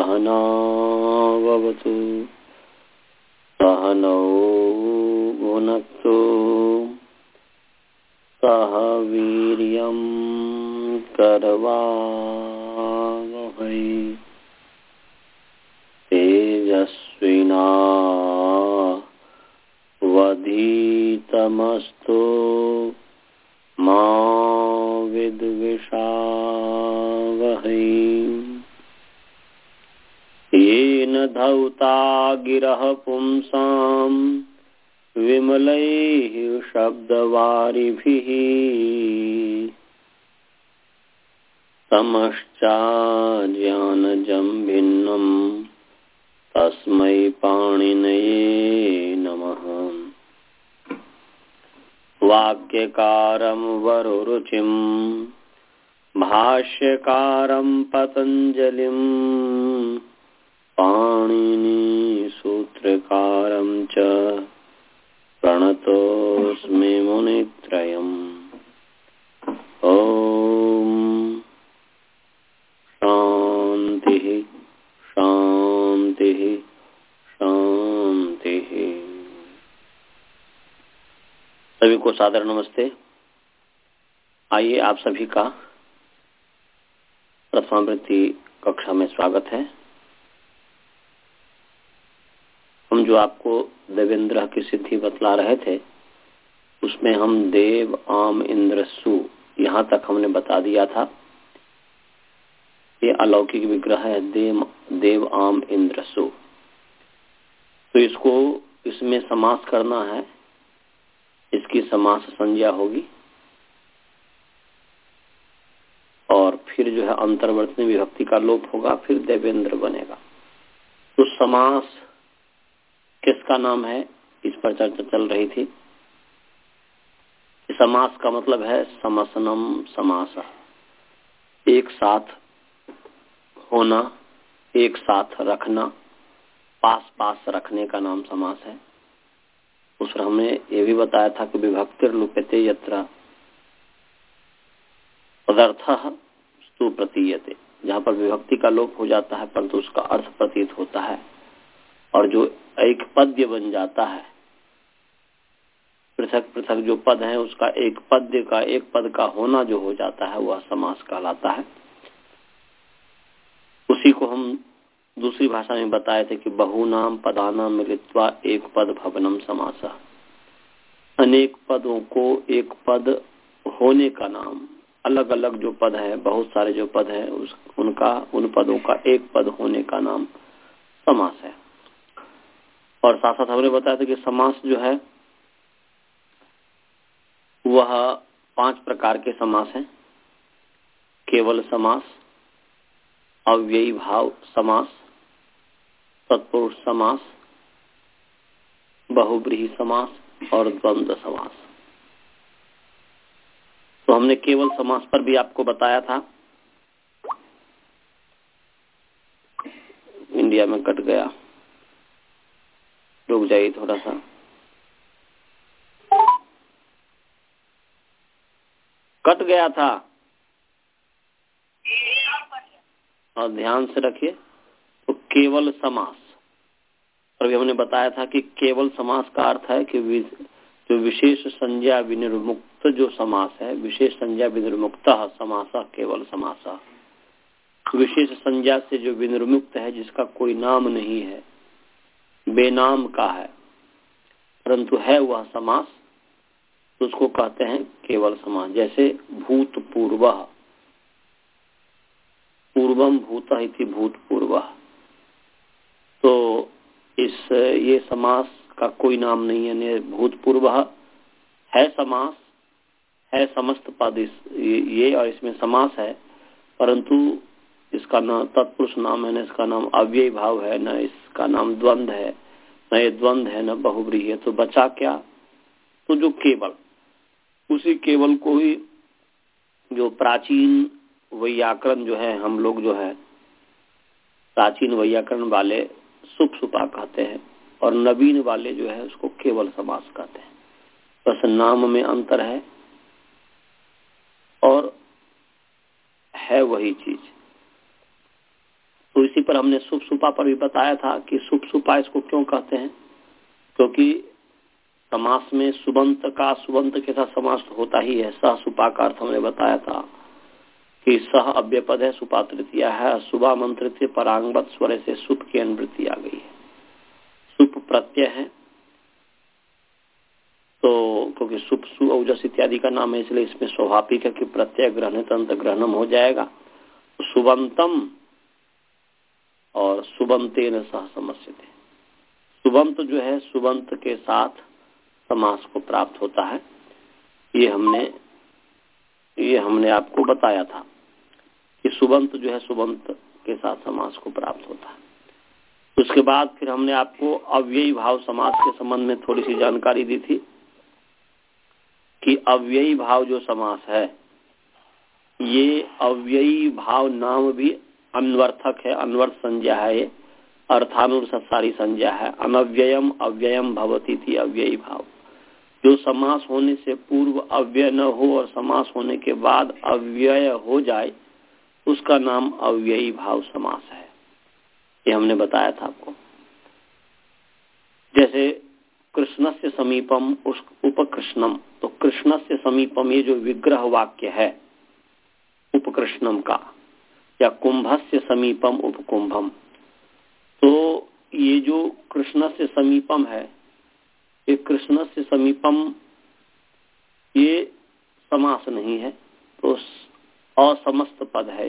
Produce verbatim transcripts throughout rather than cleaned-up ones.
सहना भवतु सहनौ भुनक्तु सह वीर्यं करवावहै तेजस्विनावधीतमस्तु मा विद्विषावहै। येन धौता गिरः पुंसां विमलैः शब्दवारिभिः तमश्चाज्ञानजं भिन्नं तस्मै पाणिनये नमः। वाक्यकारं वरुरुचिं भाष्यकारं पतञ्जलिं पाणिनी सूत्रकारं च प्रणतोऽस्मि मुनित्रयम्। ओम शांति शांति शांति। सभी को सादर नमस्ते। आइए आप सभी का प्रथमावृत्ति कक्षा में स्वागत है। हम जो आपको देवेंद्र की सिद्धि बतला रहे थे उसमें हम देव आम इंद्र सु यहाँ तक हमने बता दिया था। ये अलौकिक विग्रह है देव देव आम इंद्र सु। तो इसको इसमें समास करना है, इसकी समास संज्ञा होगी और फिर जो है अंतर्वर्तनी विभक्ति का लोप होगा, फिर देवेंद्र बनेगा। तो समास किसका नाम है, इस पर चर्चा चल रही थी। समास का मतलब है समसनम समास, एक साथ होना, एक साथ रखना, पास पास रखने का नाम समास है। उस पर हमने ये भी बताया था कि विभक्तिर लुप्यते यत्र पदार्थः स्तु प्रतीयते, जहाँ पर विभक्ति का लोप हो जाता है परंतु उसका अर्थ प्रतीत होता है, और जो एक पद्य बन जाता है, पृथक पृथक जो पद है उसका एक पद्य का एक पद का होना जो हो जाता है वह समास कहलाता है। उसी को हम दूसरी भाषा में बताए थे कि बहुनाम पदानाम मिलित्वा एक पद भवनम समासः। अनेक पदों को एक पद होने का नाम, अलग अलग जो पद है, बहुत सारे जो पद है उस उनका उन पदों का एक पद होने का नाम समास है। और साथ साथ हमने बताया था कि समास जो है वह पांच प्रकार के समास हैं। केवल समास, अव्ययी भाव समास, तत्पुरुष समास, बहुब्रीहि समास और द्वंद्व समास। तो हमने केवल समास पर भी आपको बताया था। इंडिया में कट गया, रुक जाइए थोड़ा सा। कट गया था और ध्यान से रखिए। तो केवल समास पर भी हमने बताया था कि केवल समास का अर्थ है कि जो विशेष संज्ञा विनिर्मुक्त जो समास है, विशेष संज्ञा विनिर्मुक्त समास केवल समास। विशेष संज्ञा से जो विनिर्मुक्त है, जिसका कोई नाम नहीं है, बेनाम का है परंतु है वह समास, तो उसको कहते हैं केवल समास। जैसे भूतपूर्व, पूर्वम भूतः इति भूतपूर्व, तो इस ये समास का कोई नाम नहीं है। भूतपूर्व है समास, है समस्त पद ये और इसमें समास है, परंतु इसका न तत्पुरुष नाम है, न इसका नाम अव्ययी भाव है, न इसका नाम द्वंद्व है, न ये द्वंद्व है, न बहुब्रीहि है। तो बचा क्या? तो जो केवल, उसी केवल को ही जो प्राचीन वैयाकरण जो है, हम लोग जो है प्राचीन वैयाकरण वाले सुप सुपा कहते हैं और नवीन वाले जो है उसको केवल समास कहते हैं। बस नाम में अंतर है और है वही चीज। तो इसी पर हमने सुप सुपा पर भी बताया था कि सुप सुपा इसको क्यों कहते हैं, क्योंकि समास में सुबंत का सुबंत के साथ समास होता ही है। सह सुपा का अर्थ हमने बताया था कि सह अव्यपद है, सुपा तृतीया है, सुबा मंत्रित परांगवत स्वर से सुप की अनुवृत्ति आ गई है। सुप प्रत्यय है, तो क्योंकि सुप सु औजस इत्यादि का नाम है, इसलिए इसमें स्वाभाविक है कि प्रत्यय ग्रहण तंत्र ग्रहणम हो जाएगा। सुबंतम और सुबंतेन सह समस्यते, सुबंत जो है सुबंत के साथ समास को प्राप्त होता है। ये हमने ये हमने आपको बताया था कि सुबंत जो है सुबंत के साथ समास को प्राप्त होता है। उसके बाद फिर हमने आपको अव्ययी भाव समास के संबंध में थोड़ी सी जानकारी दी थी कि अव्ययी भाव जो समास है, ये अव्ययी भाव नाम भी अन्वर्थक है, अन्वर्थ संज्ञा है, ये अर्थानुसारी संज्ञा है। अनव्ययम अव्ययम भवती थी अव्ययी भाव। जो समास होने से पूर्व अव्यय न हो और समास होने के बाद अव्यय हो जाए, उसका नाम अव्ययी भाव समास है। ये हमने बताया था आपको। जैसे कृष्णस्य समीपम उपकृष्णम, तो कृष्णस्य समीपम ये जो विग्रह वाक्य है उपकृष्णम का, या कुंभस्य समीपम उपकुंभम, तो ये जो कृष्णस्य समीपम है, ये कृष्णस्य समीपम ये समास नहीं है, तो असमस्त पद है।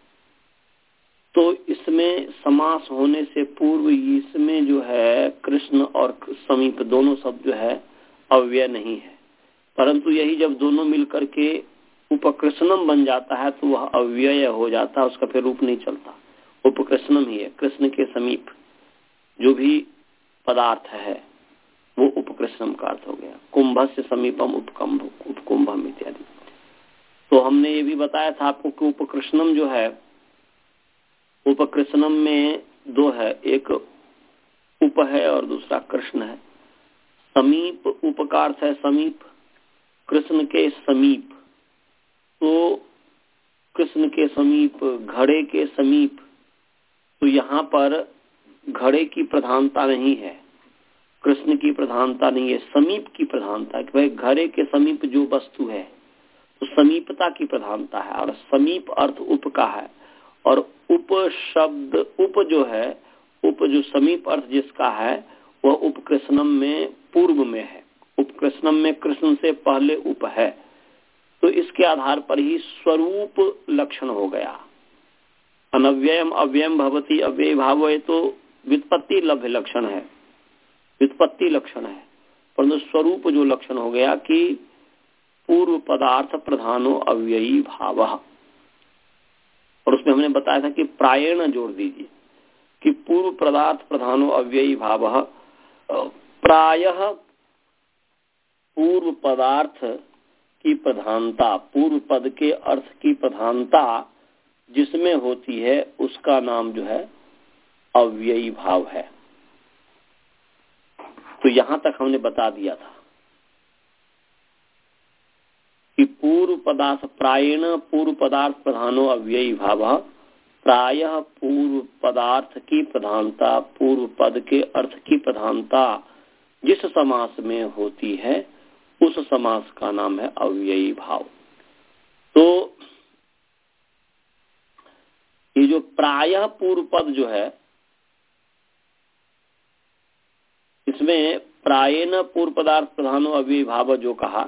तो इसमें समास होने से पूर्व इसमें जो है कृष्ण और समीप दोनों शब्द जो है अव्यय नहीं है, परंतु यही जब दोनों मिलकर के उपकृष्णम बन जाता है तो वह अव्यय हो जाता है, उसका फिर रूप नहीं चलता। उपकृष्णम ही है, कृष्ण के समीप जो भी पदार्थ है वो उपकृष्णम का अर्थ हो गया। कुंभस्य समीपम उपकुंभ उपकुंभम इत्यादि। तो हमने ये भी बताया था आपको कि उपकृष्णम जो है, उपकृष्णम में दो है, एक उप है और दूसरा कृष्ण है। समीप उपकार है समीप, कृष्ण के समीप, तो कृष्ण के समीप, घड़े के समीप, तो यहाँ पर घड़े की प्रधानता नहीं है, कृष्ण की प्रधानता नहीं है, समीप की प्रधानता है कि भाई घड़े के समीप जो वस्तु है तो समीपता की प्रधानता है। और समीप अर्थ उप का है, और उप शब्द उप जो है, उप जो समीप अर्थ जिसका है वह उपकृष्णम में पूर्व में है। उपकृष्णम में कृष्ण से पहले उप है, तो इसके आधार पर ही स्वरूप लक्षण हो गया। अनव्ययम अव्ययम भवती अव्यय भाव है, तो व्युत्पत्ति लभ्य लक्षण है, व्युत्पत्ति लक्षण है, परंतु स्वरूप जो लक्षण हो गया कि पूर्व पदार्थ प्रधानो अव्ययी भाव। और उसमें हमने बताया था कि प्रायण जोड़ दीजिए कि पूर्व पदार्थ प्रधानो अव्ययी भाव। प्रायः पूर्व पदार्थ की प्रधानता, पूर्व पद के अर्थ की प्रधानता जिसमें होती है उसका नाम जो है अव्ययी भाव है। तो यहां तक हमने बता दिया था कि पूर्व पदार्थ प्रायण पूर्व पदार्थ प्रधानो अव्ययी भाव। प्रायः पूर्व पदार्थ की प्रधानता, पूर्व पद के अर्थ की प्रधानता जिस समास में होती है उस समास का नाम है अव्ययी भाव। तो ये जो प्रायः पूर्व पद जो है, इसमें प्रायेण पूर्व पदार्थ प्रधानो अव्ययी भाव जो कहा,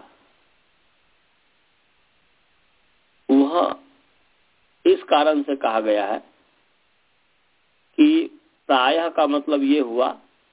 वह इस कारण से कहा गया है कि प्रायः का मतलब ये हुआ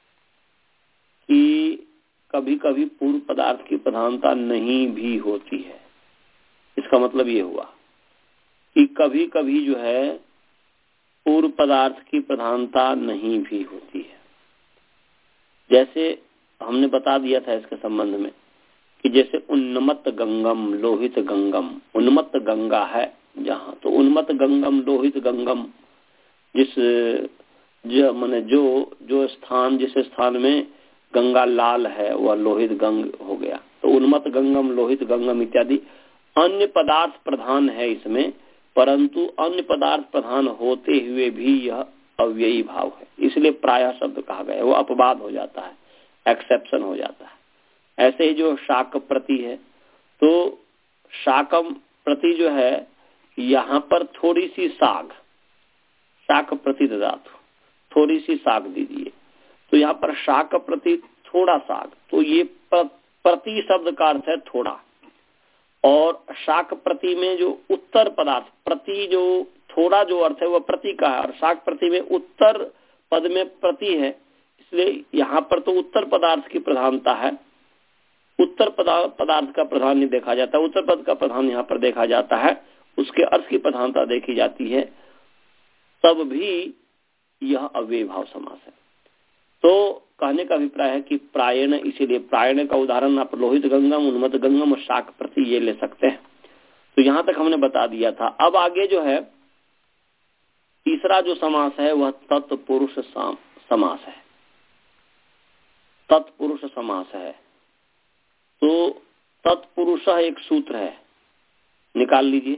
कि कभी कभी पूर्व पदार्थ की प्रधानता नहीं भी होती है। इसका मतलब ये हुआ कि कभी कभी जो है पूर्व पदार्थ की प्रधानता नहीं भी होती है। जैसे हमने बता दिया था इसके संबंध में कि जैसे उन्मत्त गंगम लोहित गंगम, उन्मत्त गंगा है जहाँ, तो उन्मत्त गंगम लोहित गंगम, जिस जो माने जो जो स्थान जिस स्थान में गंगा लाल है वह लोहित गंग हो गया। तो उन्मत्त गंगम लोहित गंगम इत्यादि अन्य पदार्थ प्रधान है इसमें, परंतु अन्य पदार्थ प्रधान होते हुए भी यह अव्ययी भाव है, इसलिए प्रायः शब्द कहा गया है। वो अपवाद हो जाता है, एक्सेप्शन हो जाता है। ऐसे ही जो शाक प्रति है, तो शाकम प्रति जो है यहाँ पर थोड़ी सी साग, शाक प्रति ददातु, थोड़ी सी साग दीजिए। तो यहाँ पर शाक प्रति थोड़ा साग, तो ये प्रति शब्द का अर्थ है थोड़ा। और शाक प्रति में जो उत्तर पदार्थ, प्रति जो थोड़ा जो अर्थ है वह प्रति का है, और शाक प्रति में उत्तर पद में प्रति है, इसलिए यहाँ पर तो उत्तर पदार्थ की प्रधानता है। उत्तर पदार्थ का प्रधान नहीं देखा जाता, उत्तर पद का प्रधान यहाँ पर देखा जाता है, उसके अर्थ की प्रधानता देखी जाती है, तब भी यह अव्ययी भाव समास है। तो कहने का अभिप्राय है कि प्रायण, इसीलिए प्रायण का उदाहरण आप लोहित गंगम, उन्मत्त गंगम और शाक प्रति ये ले सकते हैं। तो यहाँ तक हमने बता दिया था। अब आगे जो है तीसरा जो समास है वह तत्पुरुष समास है। तत्पुरुष समास है। तो तत्पुरुष एक सूत्र है, निकाल लीजिए।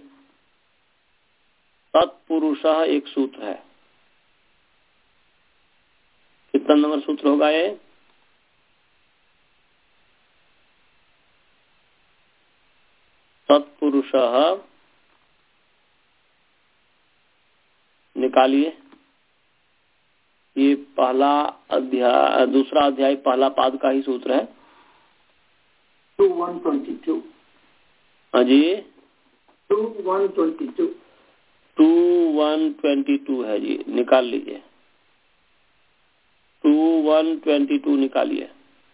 तत्पुरुष एक सूत्र है। कितना नंबर सूत्र होगा ये? तत्पुरुष, निकालिए। ये पहला अध्याय, दूसरा अध्याय पहला पाद का ही सूत्र है। Two one twenty two. हाँ जी, two one twenty two. Two one twenty two है जी, निकाल लीजिए। टू वन ट्वेंटी टू निकालिए।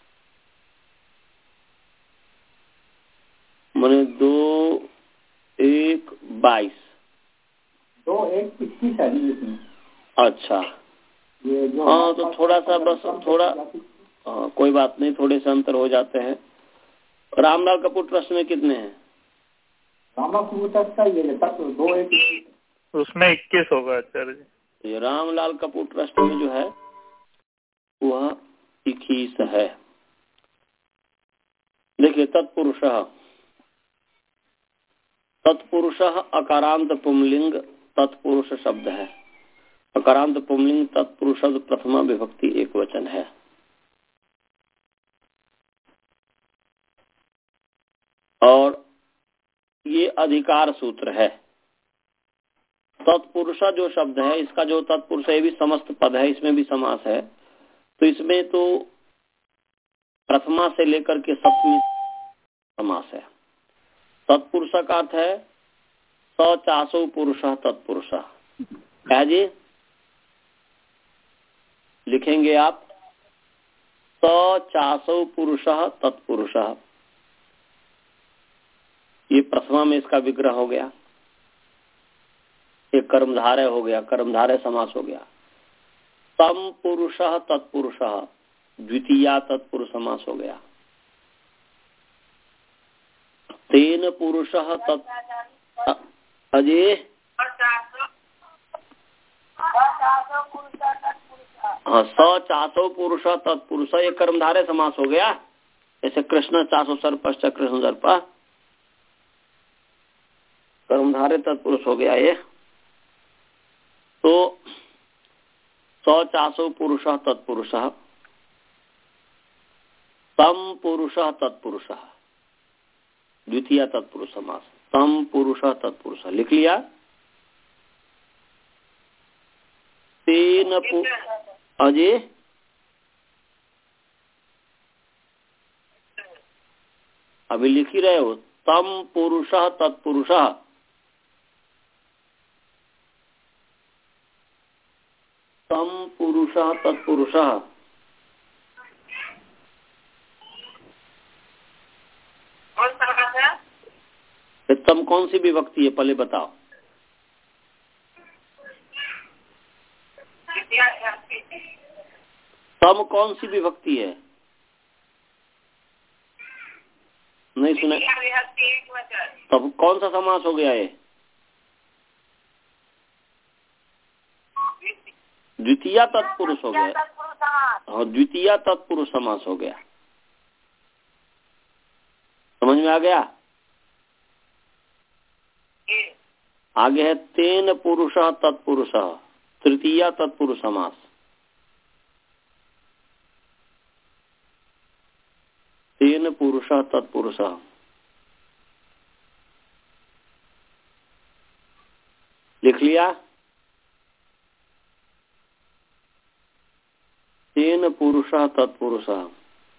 मैंने दो एक बाईस, दो एक इक्कीस है इसमें। अच्छा, हाँ तो थोड़ा सा बस थोड़ा, हाँ कोई बात नहीं, थोड़े से अंतर हो जाते हैं। रामलाल कपूर ट्रस्ट में कितने हैं? रामलाल कपूर ट्रस्ट का ये दो एक, उसमें इक्कीस होगा आचार्य जी। ये रामलाल कपूर ट्रस्ट में जो है वह इक्कीस है। देखिए, तत्पुरुष, तत्पुरुष अकारांत पुंलिंग तत्पुरुष शब्द है। अकारांत पुंलिंग तत्पुरुष शब्द प्रथमा विभक्ति एक वचन है। और ये अधिकार सूत्र है। तत्पुरुष जो शब्द है, इसका जो तत्पुरुष है भी समस्त पद है, इसमें भी समास है। तो इसमें तो प्रथमा से लेकर के सप्तमी समास है। तत्पुरुष का अर्थ है स चासो पुरुष तत्पुरुष। क्या जी लिखेंगे आप? स चासो पुरुष तत्पुरुष, ये प्रथमा में इसका विग्रह हो गया। एक कर्मधारय हो गया, कर्मधारय समास हो गया। तम पुरुष तत्पुरुष, द्वितीया तत्पुरुष समास हो गया। तेन पुरुष तत्, अजय हाँ, स चासो पुरुष तत्पुरुष, ये कर्मधारय समास हो गया। जैसे कृष्ण चासो सर्पश्च कृष्ण सर्प, कर्मधारय तत्पुरुष हो गया ये। तो स चासो पुरुष तत्पुरुष, तम पुरुष तत्पुरुष, द्वितीय तत्पुरुष समास। तम पुरुष तत्पुरुष लिख लिया। तेन अजय अभी लिख ही रहे हो। तम पुरुष तत्पुरुष, तम पुरुष तत्पुरुष, तम कौन सी विभक्ति है पहले बताओ? तम कौन सी विभक्ति है? नहीं सुना? तब कौन सा समास हो गया है? द्वितीय तत्पुरुष हो गया। हाँ, द्वितीय तत्पुरुष समास हो गया। समझ में आ गया? आगे है तेन पुरुष तत्पुरुष, तृतीया तत्पुरुष समास। तेन पुरुषः तत्पुरुषः। लिख लिया? तेन पुरुषः तत्पुरुषः।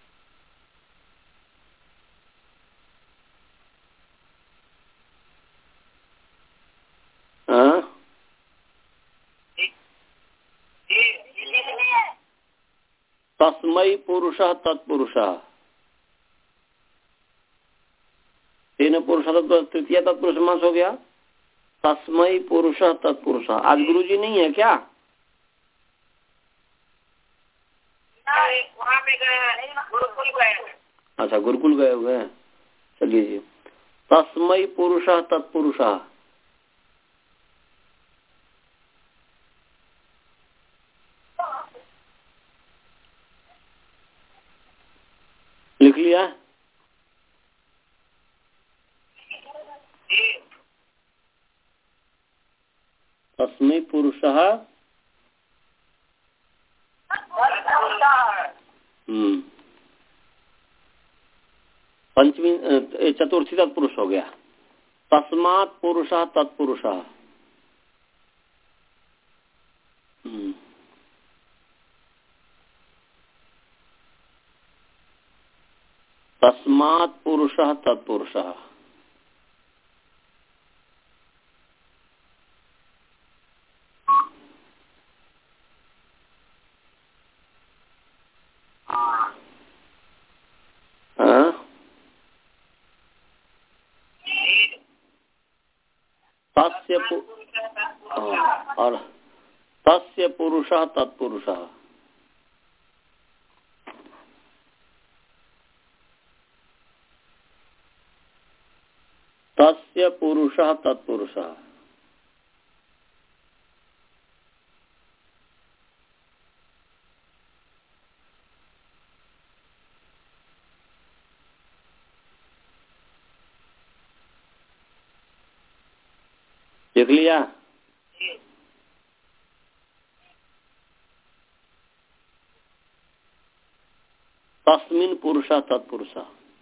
तस्मै पुरुषः तत्पुरुषः। तेन पुरुषः तृतीया तत्पुरुष समास हो गया। तस्मै पुरुषः तत्पुरुषः। आज गुरुजी नहीं है क्या? वहाँ पे गए, गुरुकुल गए। अच्छा, गुरुकुल गए हुए हैं। चलिए जी। तस्मै पुरुषः तत्पुरुषः। लिख लिया? तस्मै पुरुषः। हम्म पंचमी चतुर्थी तत्पुरुष हो गया। तस्मात् पुरुषः तत्पुरुषः। हम्म तस्मात् पुरुषः तत्पुरुषः। तस्य और तस्य पुरुषः तत्पुरुषः। तस्य पुरुषः तत्पुरुषः। देख लिया? तस्मिन् पुरुषः तत्पुरुषः।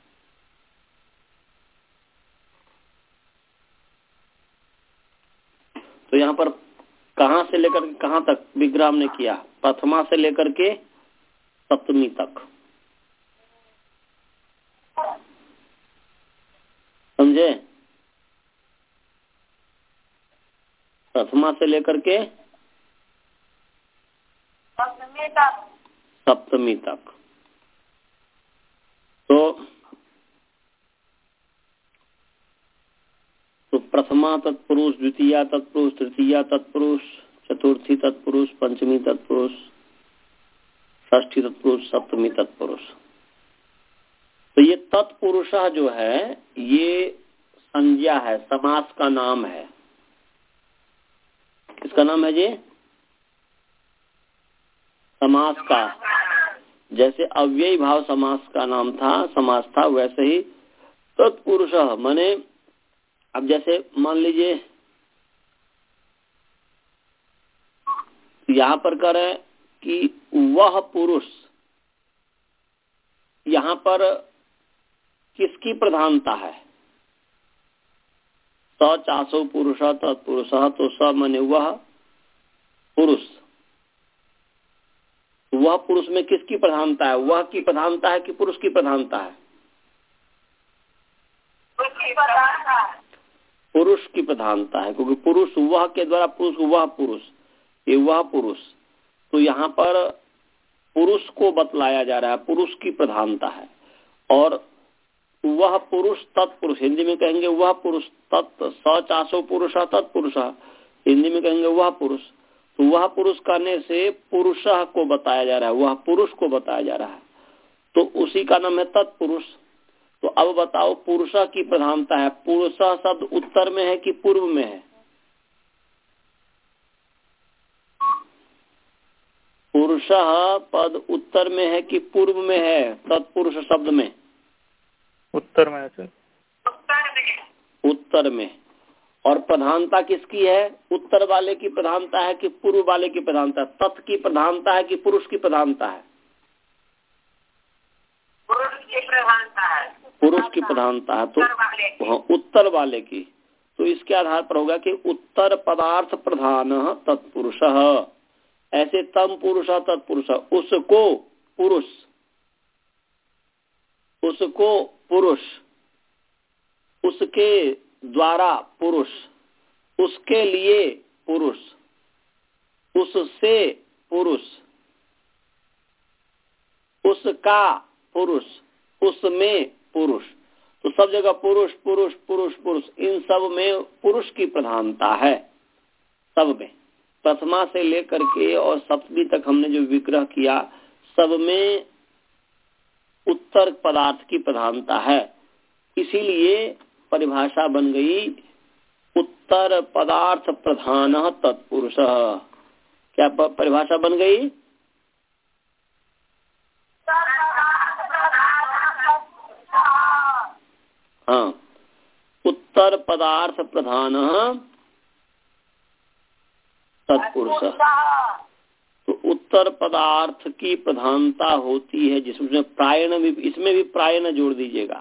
तो यहाँ पर कहाँ से लेकर कहाँ तक विग्राम ने किया? प्रथमा से लेकर के सप्तमी तक। समझे? प्रथमा से लेकर के सप्तमी तक। सप्तमी तक। तो तो प्रथमा तत्पुरुष, द्वितीया तत्पुरुष, तृतीया तत्पुरुष, चतुर्थी तत्पुरुष, पंचमी तत्पुरुष, षष्ठी तत्पुरुष, सप्तमी तत्पुरुष। तो ये तत्पुरुष जो है ये संज्ञा है, समास का नाम है। किसका नाम है ये? समास का। जैसे अव्ययी भाव समास का नाम था, समास था, वैसे ही तत्पुरुष माने, अब जैसे मान लीजिए यहाँ पर कह रहे कि वह पुरुष, यहाँ पर किसकी प्रधानता है? स चासो पुरुष तत्पुरुष। तो स माने वह पुरुष। वह पुरुष में किसकी प्रधानता है? वह की प्रधानता है कि पुरुष की प्रधानता है? पुरुष की प्रधानता है, क्योंकि पुरुष वह के द्वारा पुरुष वह पुरुष, ये वह पुरुष। तो यहाँ पर पुरुष को बतलाया जा रहा है, पुरुष की प्रधानता है। और वह पुरुष तत्पुरुष, हिंदी में कहेंगे वह पुरुष तत्। स चासो पुरुष तत्पुरुष, हिंदी में कहेंगे वह पुरुष। तो वह पुरुष करने से पुरुष को बताया जा रहा है, वह पुरुष को बताया जा रहा है, तो उसी का नाम है तत्पुरुष। तो अब बताओ पुरुष की प्रधानता है, पुरुष शब्द उत्तर में है कि पूर्व में है? पुरुष पद उत्तर में है कि पूर्व में है? तत्पुरुष शब्द में उत्तर में है सर। उत्तर में। और प्रधानता किसकी है? उत्तर वाले की प्रधानता है कि पूर्व वाले की प्रधानता है? तत् की प्रधानता है कि पुरुष की प्रधानता है? पुरुष की प्रधानता है। पुरुष की प्रधानता है, तो हाँ, उत्तर वाले की। तो इसके आधार पर होगा कि उत्तर पदार्थ प्रधान तत्पुरुष। ऐसे तम पुरुष तत्पुरुष, उसको पुरुष, उसको पुरुष, उसके द्वारा पुरुष, उसके लिए पुरुष, उससे पुरुष, उसका पुरुष, उसमें पुरुष। तो सब जगह पुरुष पुरुष पुरुष पुरुष, इन सब में पुरुष की प्रधानता है। सब में, प्रथमा से लेकर के और सप्तमी तक हमने जो विग्रह किया, सब में उत्तर पदार्थ की प्रधानता है। इसीलिए परिभाषा बन गई उत्तर पदार्थ प्रधान तत्पुरुष। क्या परिभाषा बन गई? हाँ, उत्तर पदार्थ प्रधान तत्पुरुष। तो उत्तर पदार्थ की प्रधानता होती है जिसमें प्रायण भी, इसमें भी प्रायण जोड़ दीजिएगा।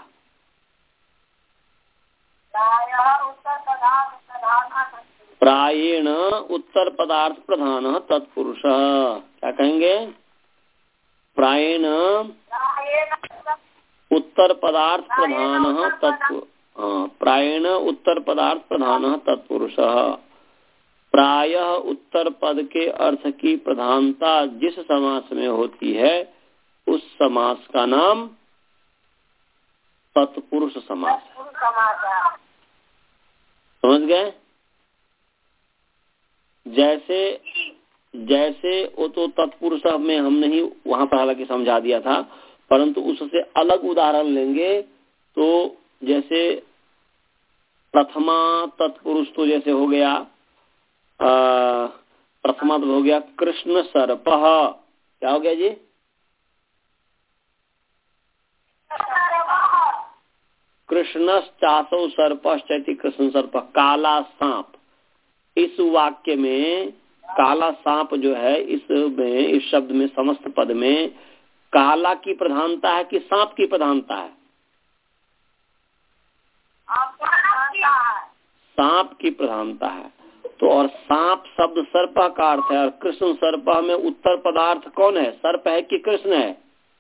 प्रायेण उत्तर पदार्थ प्रधान तत्पुरुष। क्या कहेंगे? प्रायेण उत्तर पदार्थ प्रधान तत्पुरुष। हाँ, प्रायेण उत्तर पदार्थ प्रधान तत्पुरुष। प्रायः उत्तर पद के अर्थ की प्रधानता जिस समास में होती है उस समास का नाम तत्पुरुष समास है। समझ गए? जैसे जैसे वो तो तत्पुरुष में हमने ही वहां पर हालांकि समझा दिया था, परंतु उससे अलग उदाहरण लेंगे तो जैसे प्रथमा तत्पुरुष तो जैसे हो गया, आ, प्रथमा तो हो गया कृष्ण सर्प। क्या हो गया जी? कृष्णश्चासौ सर्पश्चैति कृष्ण सर्प, काला सांप। इस वाक्य में काला सांप जो है, इसमें इस शब्द में समस्त पद में काला की प्रधानता है कि सांप की प्रधानता है? सांप की प्रधानता है। तो और सांप शब्द सर्प का अर्थ है, और कृष्ण सर्प में उत्तर पदार्थ कौन है? सर्प है कि कृष्ण है?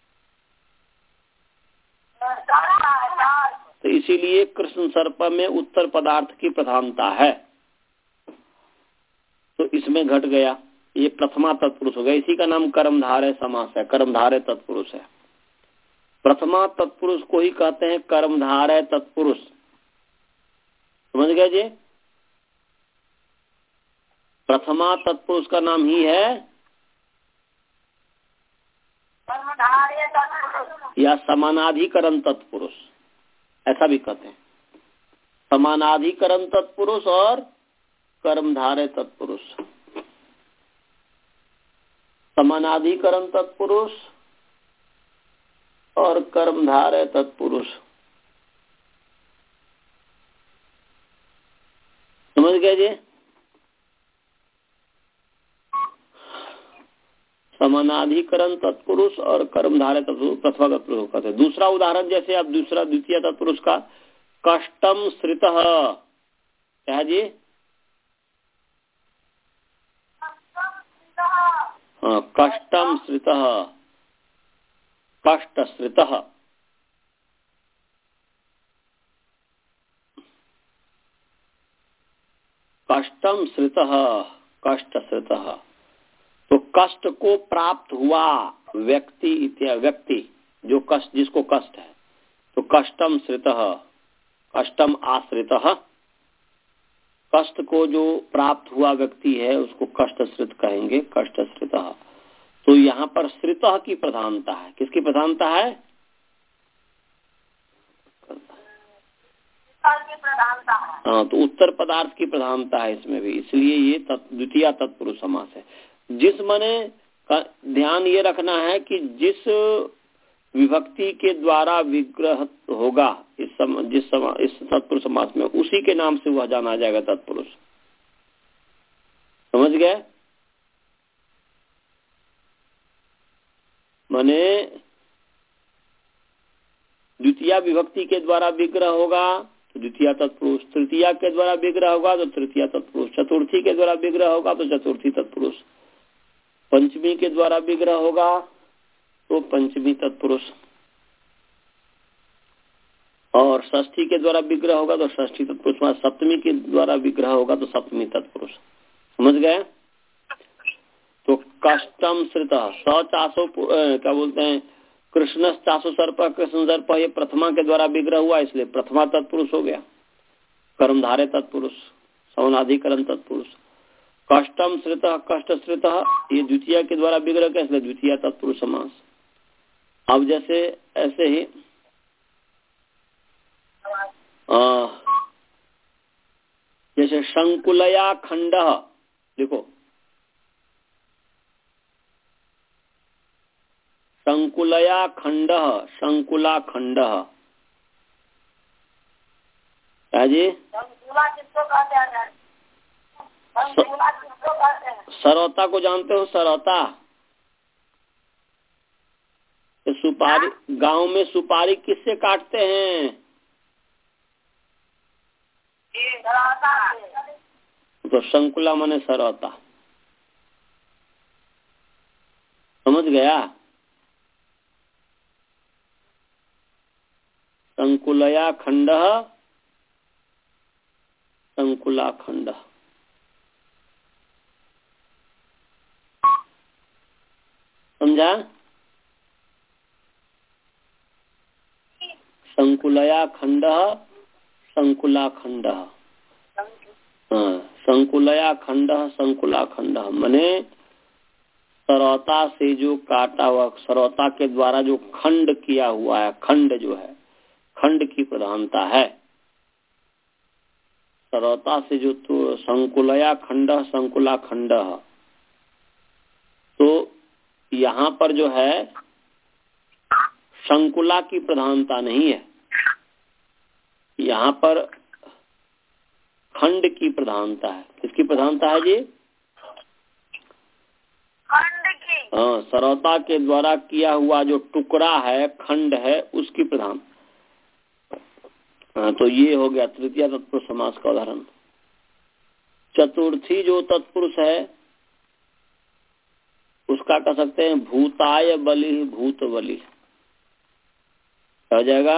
तो इसीलिए कृष्ण सर्प में उत्तर पदार्थ की प्रधानता है। तो इसमें घट गया, ये प्रथमा तत्पुरुष हो गया। इसी का नाम कर्मधारय समास है, कर्मधारय तत्पुरुष है। प्रथमा तत्पुरुष को ही कहते हैं कर्मधारय तत्पुरुष। समझ गए जी? प्रथमा तत्पुरुष का नाम ही है या समानाधिकरण तत्पुरुष, ऐसा भी कहते हैं। समानाधिकरण तत्पुरुष और कर्मधारय तत्पुरुष। समानाधिकरण तत्पुरुष और कर्मधारय तत्पुरुष। समझ गए जी? समानाधिकरण तत्पुरुष और कर्मधारय तत्पुरुष प्रथमा तत्पुरुष कहते हैं। दूसरा उदाहरण जैसे अब दूसरा द्वितीय तत्पुरुष का, कष्टम श्रितः। क्या जी? हाँ, कष्टम श्रितः, कष्ट श्रितः। कष्टम श्रितः, कष्ट श्रितः। तो कष्ट को प्राप्त हुआ व्यक्ति, इत्या व्यक्ति जो कष्ट, जिसको कष्ट है, तो कष्टम श्रितः, कष्टम आश्रितः। कष्ट को जो प्राप्त हुआ व्यक्ति है उसको कष्ट श्रित कहेंगे, कष्ट श्रितः। तो यहाँ पर श्रितः की प्रधानता है। किसकी प्रधानता है? हाँ, तो उत्तर पदार्थ की प्रधानता है इसमें भी, इसलिए ये द्वितीय तत्पुरुष समास है। जिस माने का ध्यान ये रखना है कि जिस विभक्ति के द्वारा विग्रह होगा इस सम, जिस सम, इस तत्पुरुष समास में, उसी के नाम से वह जाना जाएगा तत्पुरुष। समझ गए? माने द्वितीय विभक्ति के द्वारा विग्रह होगा तो द्वितीय तत्पुरुष, तृतीया के द्वारा विग्रह होगा तो तृतीय तत्पुरुष, चतुर्थी के द्वारा विग्रह होगा तो चतुर्थी तत्पुरुष, पंचमी के द्वारा विग्रह होगा तो पंचमी तत्पुरुष, और षष्ठी के द्वारा विग्रह होगा तो षष्ठी तत्पुरुष, सप्तमी के द्वारा विग्रह होगा तो सप्तमी तत्पुरुष। समझ गए? तो कष्टम श्रित स चासो क्या बोलते हैं, कृष्ण चासो सर्प, कृष्ण सर्प, ये प्रथमा के द्वारा विग्रह हुआ इसलिए प्रथमा तत्पुरुष हो गया। कर्मधारे तत्पुरुष, सवनाधिकरण तत्पुरुष। कष्टम श्रित, कष्ट श्रित, ये द्वितीय के द्वारा विग्रह का इसलिए द्वितीय तत्पुरुष समास। अब जैसे ऐसे ही आ, जैसे शंकुलया खंड, देखो शंकुलया खंड, शंकुला खंड क्या जी? सरौता को जानते हो? सरौता सुपारी, गांव में सुपारी किससे काटते हैं? तो शंकुला माने सरौता। समझ गया? संकुलया खंड, संकुला खंड। समझा? संकुलया खंड, संकुला खंड। हाँ, संकुलया खंड, संकुला खंड माने सरौता से जो काटा हुआ, सरौता के द्वारा जो खंड किया हुआ है, खंड जो है, खंड की प्रधानता है। सरौता से जो तो संकुलया खंड, संकुला खंड, तो यहाँ पर जो है संकुला की प्रधानता नहीं है, यहाँ पर खंड की प्रधानता है। किसकी प्रधानता है जी? खंड की। हाँ, सरौता के द्वारा किया हुआ जो टुकड़ा है, खंड है, उसकी प्रधान। हाँ, तो ये हो गया तृतीय तत्पुरुष समास का उदाहरण। चतुर्थी जो तत्पुरुष है उसका कह सकते हैं भूताय बलि, भूत बलि हो जाएगा।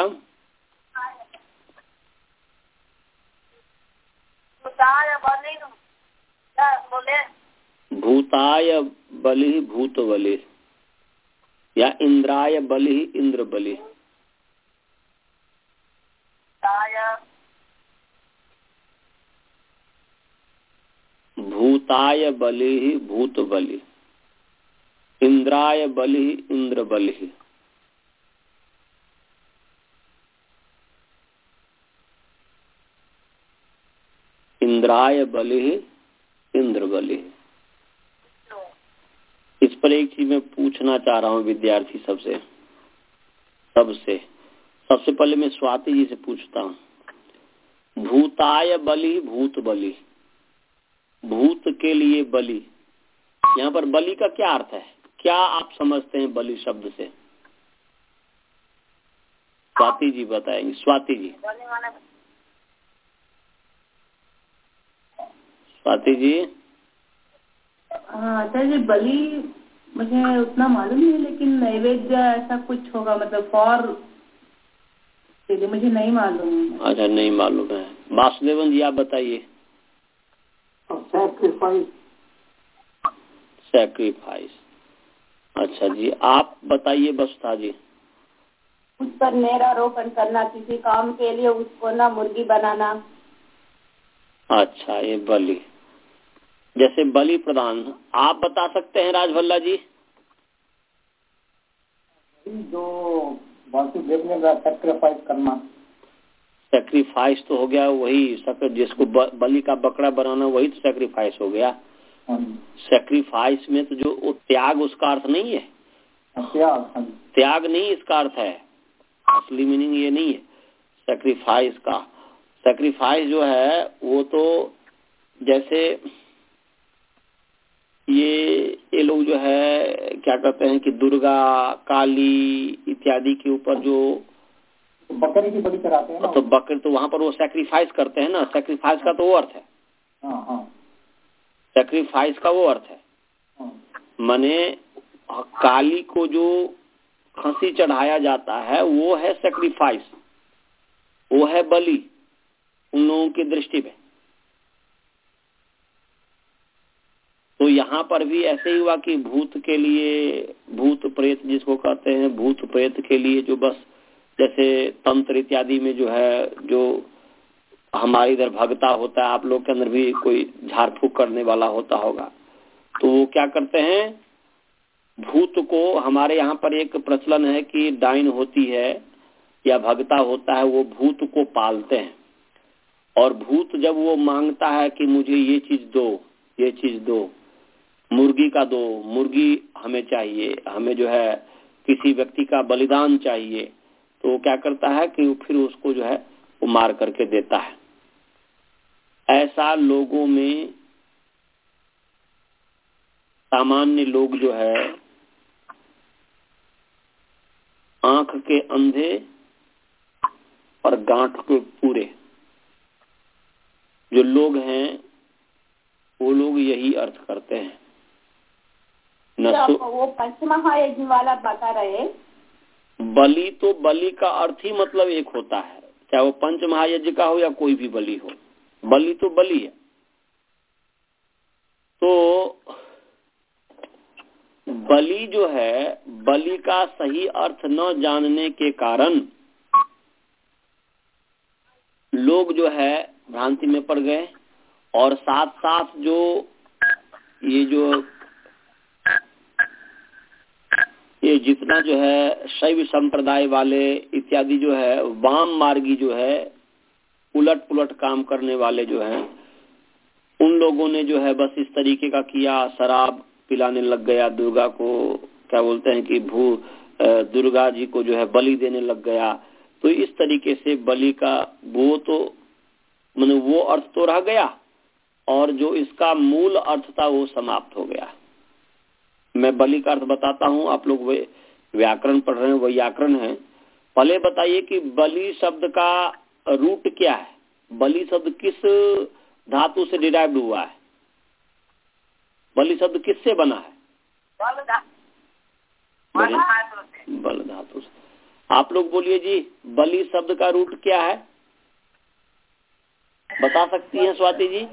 भूताय बलि बोले, भूताय बलि, भूत बलि, या इंद्राय बलि, इंद्र बलि। भूताय बलि, भूत बलि, इंद्राय बलि, इंद्र बलि। इंद्राय बलि, इंद्र बलि। इस पर एक चीज मैं पूछना चाह रहा हूँ विद्यार्थी सबसे सबसे सबसे पहले मैं स्वाति जी से पूछता हूँ, भूताय बलि, भूत बलि, भूत के लिए बलि, यहाँ पर बलि का क्या अर्थ है? क्या आप समझते हैं बलि शब्द से? स्वाति जी बताएंगे। स्वाति जी, स्वाति जी। हाँ सर जी, बलि मुझे उतना मालूम नहीं, लेकिन नैवेद्य ऐसा कुछ होगा, मतलब फॉर, मुझे नहीं मालूम। अच्छा, नहीं मालूम है। वासुदेवन जी आप बताइए। सैक्रिफाइस। सैक्रिफाइस, अच्छा जी, आप बताइए बसता जी। उस पर मेरा रोपण करना, किसी काम के लिए उसको ना मुर्गी बनाना। अच्छा, ये बलि, जैसे बलि प्रदान आप बता सकते हैं राजभल्ला जी? जो वासुदेव का सैक्रिफाइस करना। सैक्रिफाइस तो हो गया वही, जिसको बलि का बकरा बनाना, वही तो सैक्रिफाइस हो गया। सैक्रिफाइस में तो जो वो त्याग, उसका अर्थ नहीं है। त्याग त्याग नहीं इसका अर्थ है, असली मीनिंग ये नहीं है सैक्रिफाइस का। सैक्रिफाइस जो है वो तो जैसे ये ये लोग जो है क्या कहते हैं कि दुर्गा काली इत्यादि के ऊपर जो बकरी की बलि कराते हैं ना, तो बकरी तो वहां पर वो सैक्रिफाइस करते हैं ना। सैक्रिफाइस का तो वो अर्थ है, हाँ हाँ सैक्रिफाइस का वो अर्थ है, हाँ। माने काली को जो खसी चढ़ाया जाता है वो है सैक्रिफाइस, वो है बलि उन लोगों की दृष्टि में। तो यहाँ पर भी ऐसे ही हुआ कि भूत के लिए, भूत प्रेत जिसको कहते हैं, भूत प्रेत के लिए जो बस जैसे तंत्र इत्यादि में जो है, जो हमारे इधर भगता होता है, आप लोग के अंदर भी कोई झाड़ फूक करने वाला होता होगा, तो वो क्या करते हैं, भूत को, हमारे यहाँ पर एक प्रचलन है कि डाइन होती है या भगता होता है, वो भूत को पालते हैं। और भूत जब वो मांगता है कि मुझे ये चीज दो, ये चीज दो, मुर्गी का दो, मुर्गी हमें चाहिए, हमें जो है किसी व्यक्ति का बलिदान चाहिए, तो वो क्या करता है कि फिर उसको जो है वो मार करके देता है। ऐसा लोगों में, सामान्य लोग जो है आंख के अंधे और गांठ के पूरे जो लोग हैं वो लोग यही अर्थ करते हैं। न वो पंचमहायज्ञ वाला बता रहे, बलि तो बलि का अर्थ ही मतलब एक होता है, चाहे वो पंच महायज्ञ का हो या कोई भी बलि हो, बलि तो बलि है। तो बलि जो है, बलि का सही अर्थ न जानने के कारण लोग जो है भ्रांति में पड़ गए। और साथ साथ जो ये जो ये जितना जो है शैव संप्रदाय वाले इत्यादि जो है, वाम मार्गी जो है, उलट पुलट काम करने वाले जो हैं, उन लोगों ने जो है बस इस तरीके का किया, शराब पिलाने लग गया, दुर्गा को क्या बोलते हैं कि भू दुर्गा जी को जो है बलि देने लग गया। तो इस तरीके से बलि का वो तो मतलब वो अर्थ तो रह गया, और जो इसका मूल अर्थ था वो समाप्त हो गया। मैं बलि का अर्थ बताता हूँ, आप लोग व्याकरण पढ़ रहे हैं, व्याकरण है। पहले बताइए कि बलि शब्द का रूट क्या है, बलि शब्द किस धातु से डिराइव्ड हुआ है, बलि शब्द किससे बना है? बल धातु से। आप लोग बोलिए जी, बलि शब्द का रूट क्या है, बता सकती हैं स्वाति जी?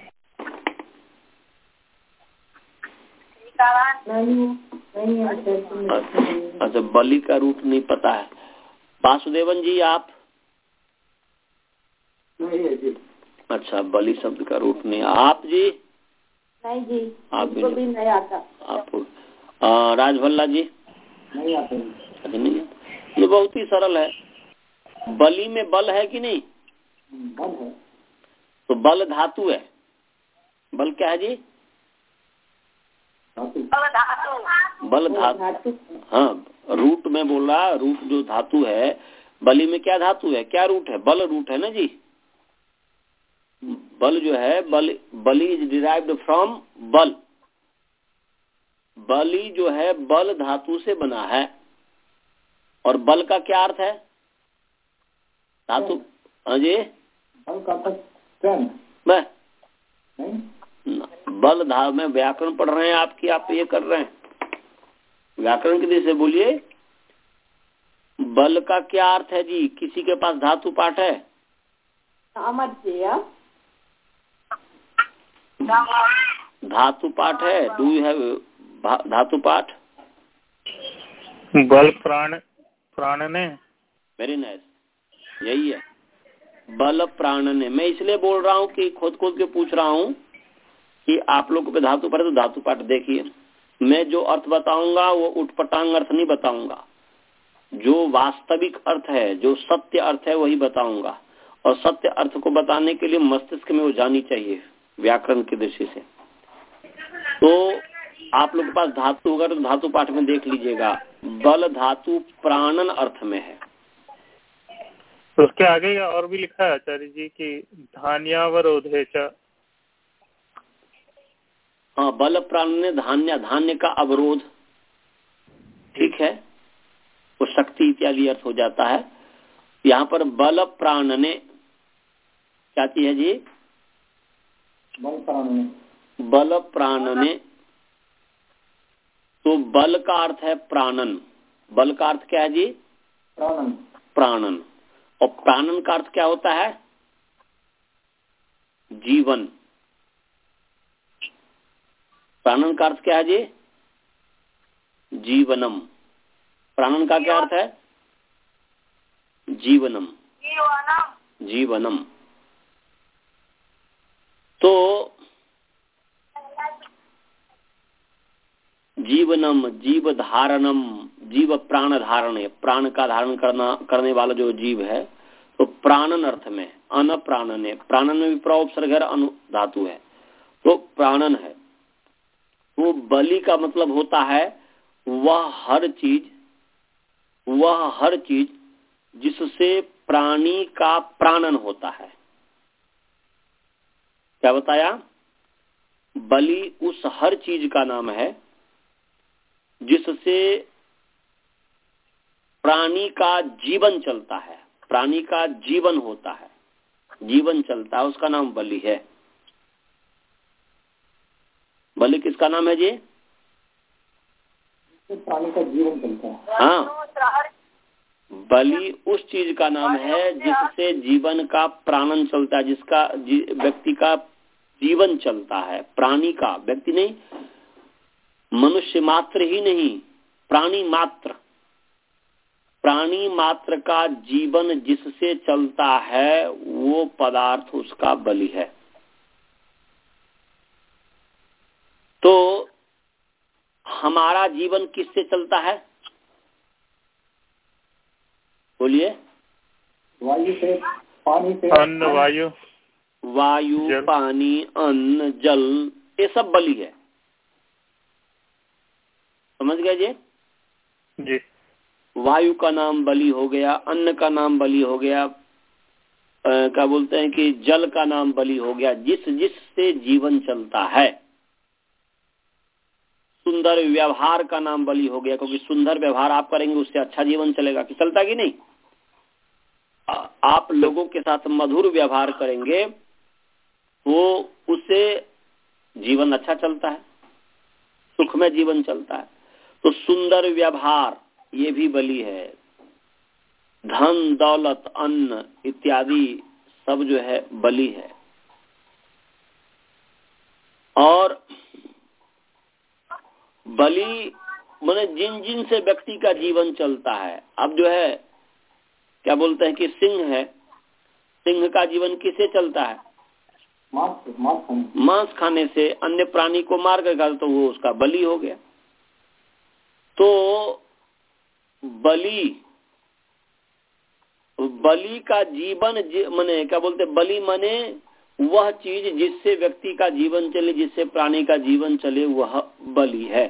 अच्छा, बलि का रूट नहीं पता है। वासुदेवन जी आप? नहीं है जी। अच्छा, बलि शब्द का रूट नहीं। आप जी? नहीं जी, आप भी, भी नहीं आता। आप राजभल्ला जी? नहीं आते। अच्छा, नहीं है। ये बहुत ही सरल है। बलि में बल है कि नहीं? बल है। तो बल धातु है। बल क्या है जी? बल धातु। हाँ, रूट में बोला, रूट जो धातु है, बलि में क्या धातु है, क्या रूट है? बल रूट है ना जी। बल जो है, बल, बलि इज डिराइव्ड फ्रॉम बल। बलि जो है बल धातु से बना है। और बल का क्या अर्थ है? धातु। हाँ जी, बल का स्ट्रेंथ। मैं नहीं, बल धा में व्याकरण पढ़ रहे हैं आपकी, आप ये कर रहे हैं व्याकरण की दृष्टि से। बोलिए, बल का क्या अर्थ है जी? किसी के पास धातु पाठ है? धातु पाठ है? डू यू हैव धातु पाठ? बल प्राण प्राण ने। वेरी नाइस, यही है, बल प्राण ने। मैं इसलिए बोल रहा हूँ कि खुद खुद के पूछ रहा हूँ कि आप लोगों पे धातु पाठ, तो धातु पाठ देखिए। मैं जो अर्थ बताऊंगा वो उठपटांग अर्थ नहीं बताऊंगा, जो वास्तविक अर्थ है, जो सत्य अर्थ है वही बताऊंगा। और सत्य अर्थ को बताने के लिए मस्तिष्क में वो जानी चाहिए व्याकरण की दृष्टि से। तो आप लोग के पास धातु होगा तो धातु पाठ में देख लीजिएगा। बल धातु प्राणन अर्थ में है। उसके आगे और भी लिखा है आचार्य जी की धान्यावरोधे च। हाँ, बल प्राणने धान्य, धान्य का अवरोध, ठीक है, वो शक्ति इत्यादि अर्थ हो जाता है। यहाँ पर बल प्राणने क्या चीज है जी? बल प्राणने। बल प्राणने, तो बल का अर्थ है प्राणन। बल का अर्थ क्या है जी? प्राणन। प्राणन। और प्राणन का अर्थ क्या होता है? जीवन। प्राणन का अर्थ क्या है जी? जीवनम। प्राणन का क्या अर्थ है? जीवनम। जीवनम। जीवनम। तो जीवनम, जीव धारणम, जीव प्राण धारण है, प्राण का धारण करना करने वाला जो जीव है, तो प्राणन अर्थ में, अन प्राणन है, प्राणन में भी प्रउपसर्ग है, अनु धातु है, तो प्राणन है। वो बलि का मतलब होता है वह हर चीज, वह हर चीज जिससे प्राणी का प्राणन होता है। क्या बताया? बलि उस हर चीज का नाम है जिससे प्राणी का जीवन चलता है, प्राणी का जीवन होता है, जीवन चलता है, उसका नाम बलि है। बलि किसका नाम है जी? प्राणी का जीवन चलता है। हाँ, बलि उस चीज का नाम है जिससे जीवन का प्राणन चलता है, जिसका व्यक्ति का जीवन चलता है, प्राणी का, व्यक्ति नहीं, मनुष्य मात्र ही नहीं, प्राणी मात्र, प्राणी मात्र का जीवन जिससे चलता है वो पदार्थ उसका बलि है। तो हमारा जीवन किससे चलता है? बोलिए। वायु से, पानी से, अन्न, वायु, वायु, जल। पानी, अन्न, जल, ये सब बलि है। समझ गए जी? जी। वायु का नाम बलि हो गया, अन्न का नाम बलि हो गया, आ, क्या बोलते हैं कि जल का नाम बलि हो गया, जिस जिससे जीवन चलता है। सुंदर व्यवहार का नाम बलि हो गया, क्योंकि सुंदर व्यवहार आप करेंगे उससे अच्छा जीवन चलेगा, कि चलता कि नहीं? आ, आप लोगों के साथ मधुर व्यवहार करेंगे वो उससे जीवन अच्छा चलता है, सुख में जीवन चलता है। तो सुंदर व्यवहार ये भी बलि है। धन, दौलत, अन्न इत्यादि सब जो है बलि है। और बलि माने जिन जिन से व्यक्ति का जीवन चलता है। अब जो है क्या बोलते हैं कि सिंह है, सिंह का जीवन किससे चलता है? मांस मांस खाने। मांस खाने से, अन्य प्राणी को मार कर, तो वो उसका बलि हो गया। तो बलि, बलि का जीवन माने क्या बोलते, बलि माने वह चीज जिससे व्यक्ति का जीवन चले, जिससे प्राणी का जीवन चले, वह बलि है।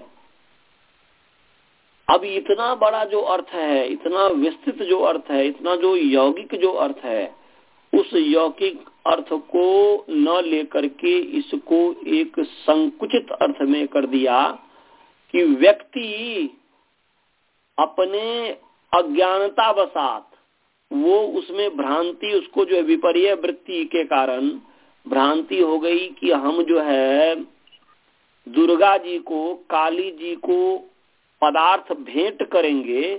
अब इतना बड़ा जो अर्थ है, इतना विस्तृत जो अर्थ है, इतना जो यौगिक जो अर्थ है, उस यौगिक अर्थ को न लेकर के इसको एक संकुचित अर्थ में कर दिया कि व्यक्ति अपने अज्ञानतावशात वो उसमें भ्रांति, उसको जो है विपर्य वृत्ति के कारण भ्रांति हो गई कि हम जो है दुर्गा जी को, काली जी को पदार्थ भेंट करेंगे